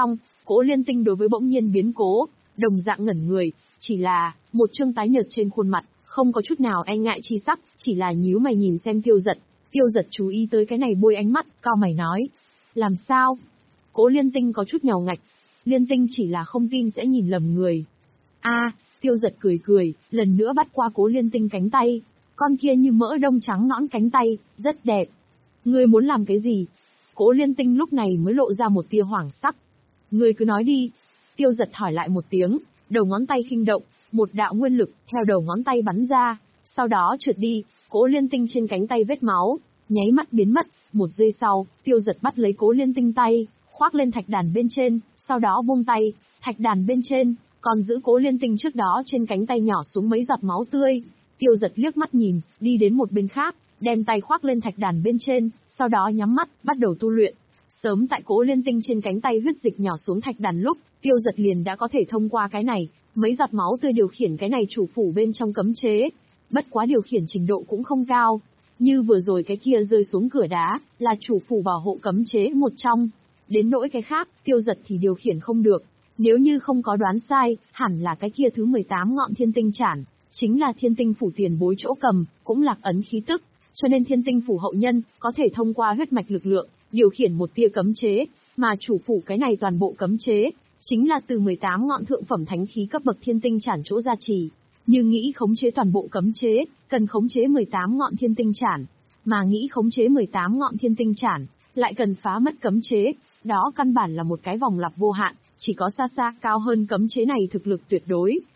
Cố Liên Tinh đối với bỗng nhiên biến cố, đồng dạng ngẩn người, chỉ là, một trương tái nhợt trên khuôn mặt, không có chút nào e ngại chi sắc, chỉ là nhíu mày nhìn xem Tiêu Giật. Tiêu Giật chú ý tới cái này bôi ánh mắt, cao mày nói. Làm sao? Cố Liên Tinh có chút nhàu ngạch. Liên Tinh chỉ là không tin sẽ nhìn lầm người. A, Tiêu Giật cười cười, lần nữa bắt qua Cố Liên Tinh cánh tay. Con kia như mỡ đông trắng nõn cánh tay, rất đẹp. Ngươi muốn làm cái gì? Cố Liên Tinh lúc này mới lộ ra một tia hoảng sắc. Ngươi cứ nói đi. Tiêu Giật hỏi lại một tiếng, đầu ngón tay khinh động, một đạo nguyên lực theo đầu ngón tay bắn ra, sau đó trượt đi, Cố Liên Tinh trên cánh tay vết máu, nháy mắt biến mất. Một giây sau, Tiêu Giật bắt lấy Cố Liên Tinh tay, khoác lên thạch đàn bên trên, sau đó buông tay, thạch đàn bên trên, còn giữ Cố Liên Tinh trước đó trên cánh tay nhỏ xuống mấy giọt máu tươi. Tiêu Giật liếc mắt nhìn, đi đến một bên khác, đem tay khoác lên thạch đàn bên trên, sau đó nhắm mắt, bắt đầu tu luyện. Sớm tại Cố Liên Tinh trên cánh tay huyết dịch nhỏ xuống thạch đàn lúc, Tiêu Giật liền đã có thể thông qua cái này, mấy giọt máu tươi điều khiển cái này chủ phủ bên trong cấm chế. Bất quá điều khiển trình độ cũng không cao. Như vừa rồi cái kia rơi xuống cửa đá, là chủ phủ bảo hộ cấm chế một trong. Đến nỗi cái khác, Tiêu Giật thì điều khiển không được. Nếu như không có đoán sai, hẳn là cái kia thứ mười tám ngọn thiên tinh chản, chính là thiên tinh phủ tiền bối chỗ cầm, cũng lạc ấn khí tức. Cho nên thiên tinh phủ hậu nhân, có thể thông qua huyết mạch lực lượng, điều khiển một tia cấm chế, mà chủ phủ cái này toàn bộ cấm chế, chính là từ mười tám ngọn thượng phẩm thánh khí cấp bậc thiên tinh chản chỗ gia trì. Như nghĩ khống chế toàn bộ cấm chế, cần khống chế mười tám ngọn thiên tinh chản, mà nghĩ khống chế mười tám ngọn thiên tinh chản, lại cần phá mất cấm chế, đó căn bản là một cái vòng lặp vô hạn, chỉ có xa xa cao hơn cấm chế này thực lực tuyệt đối,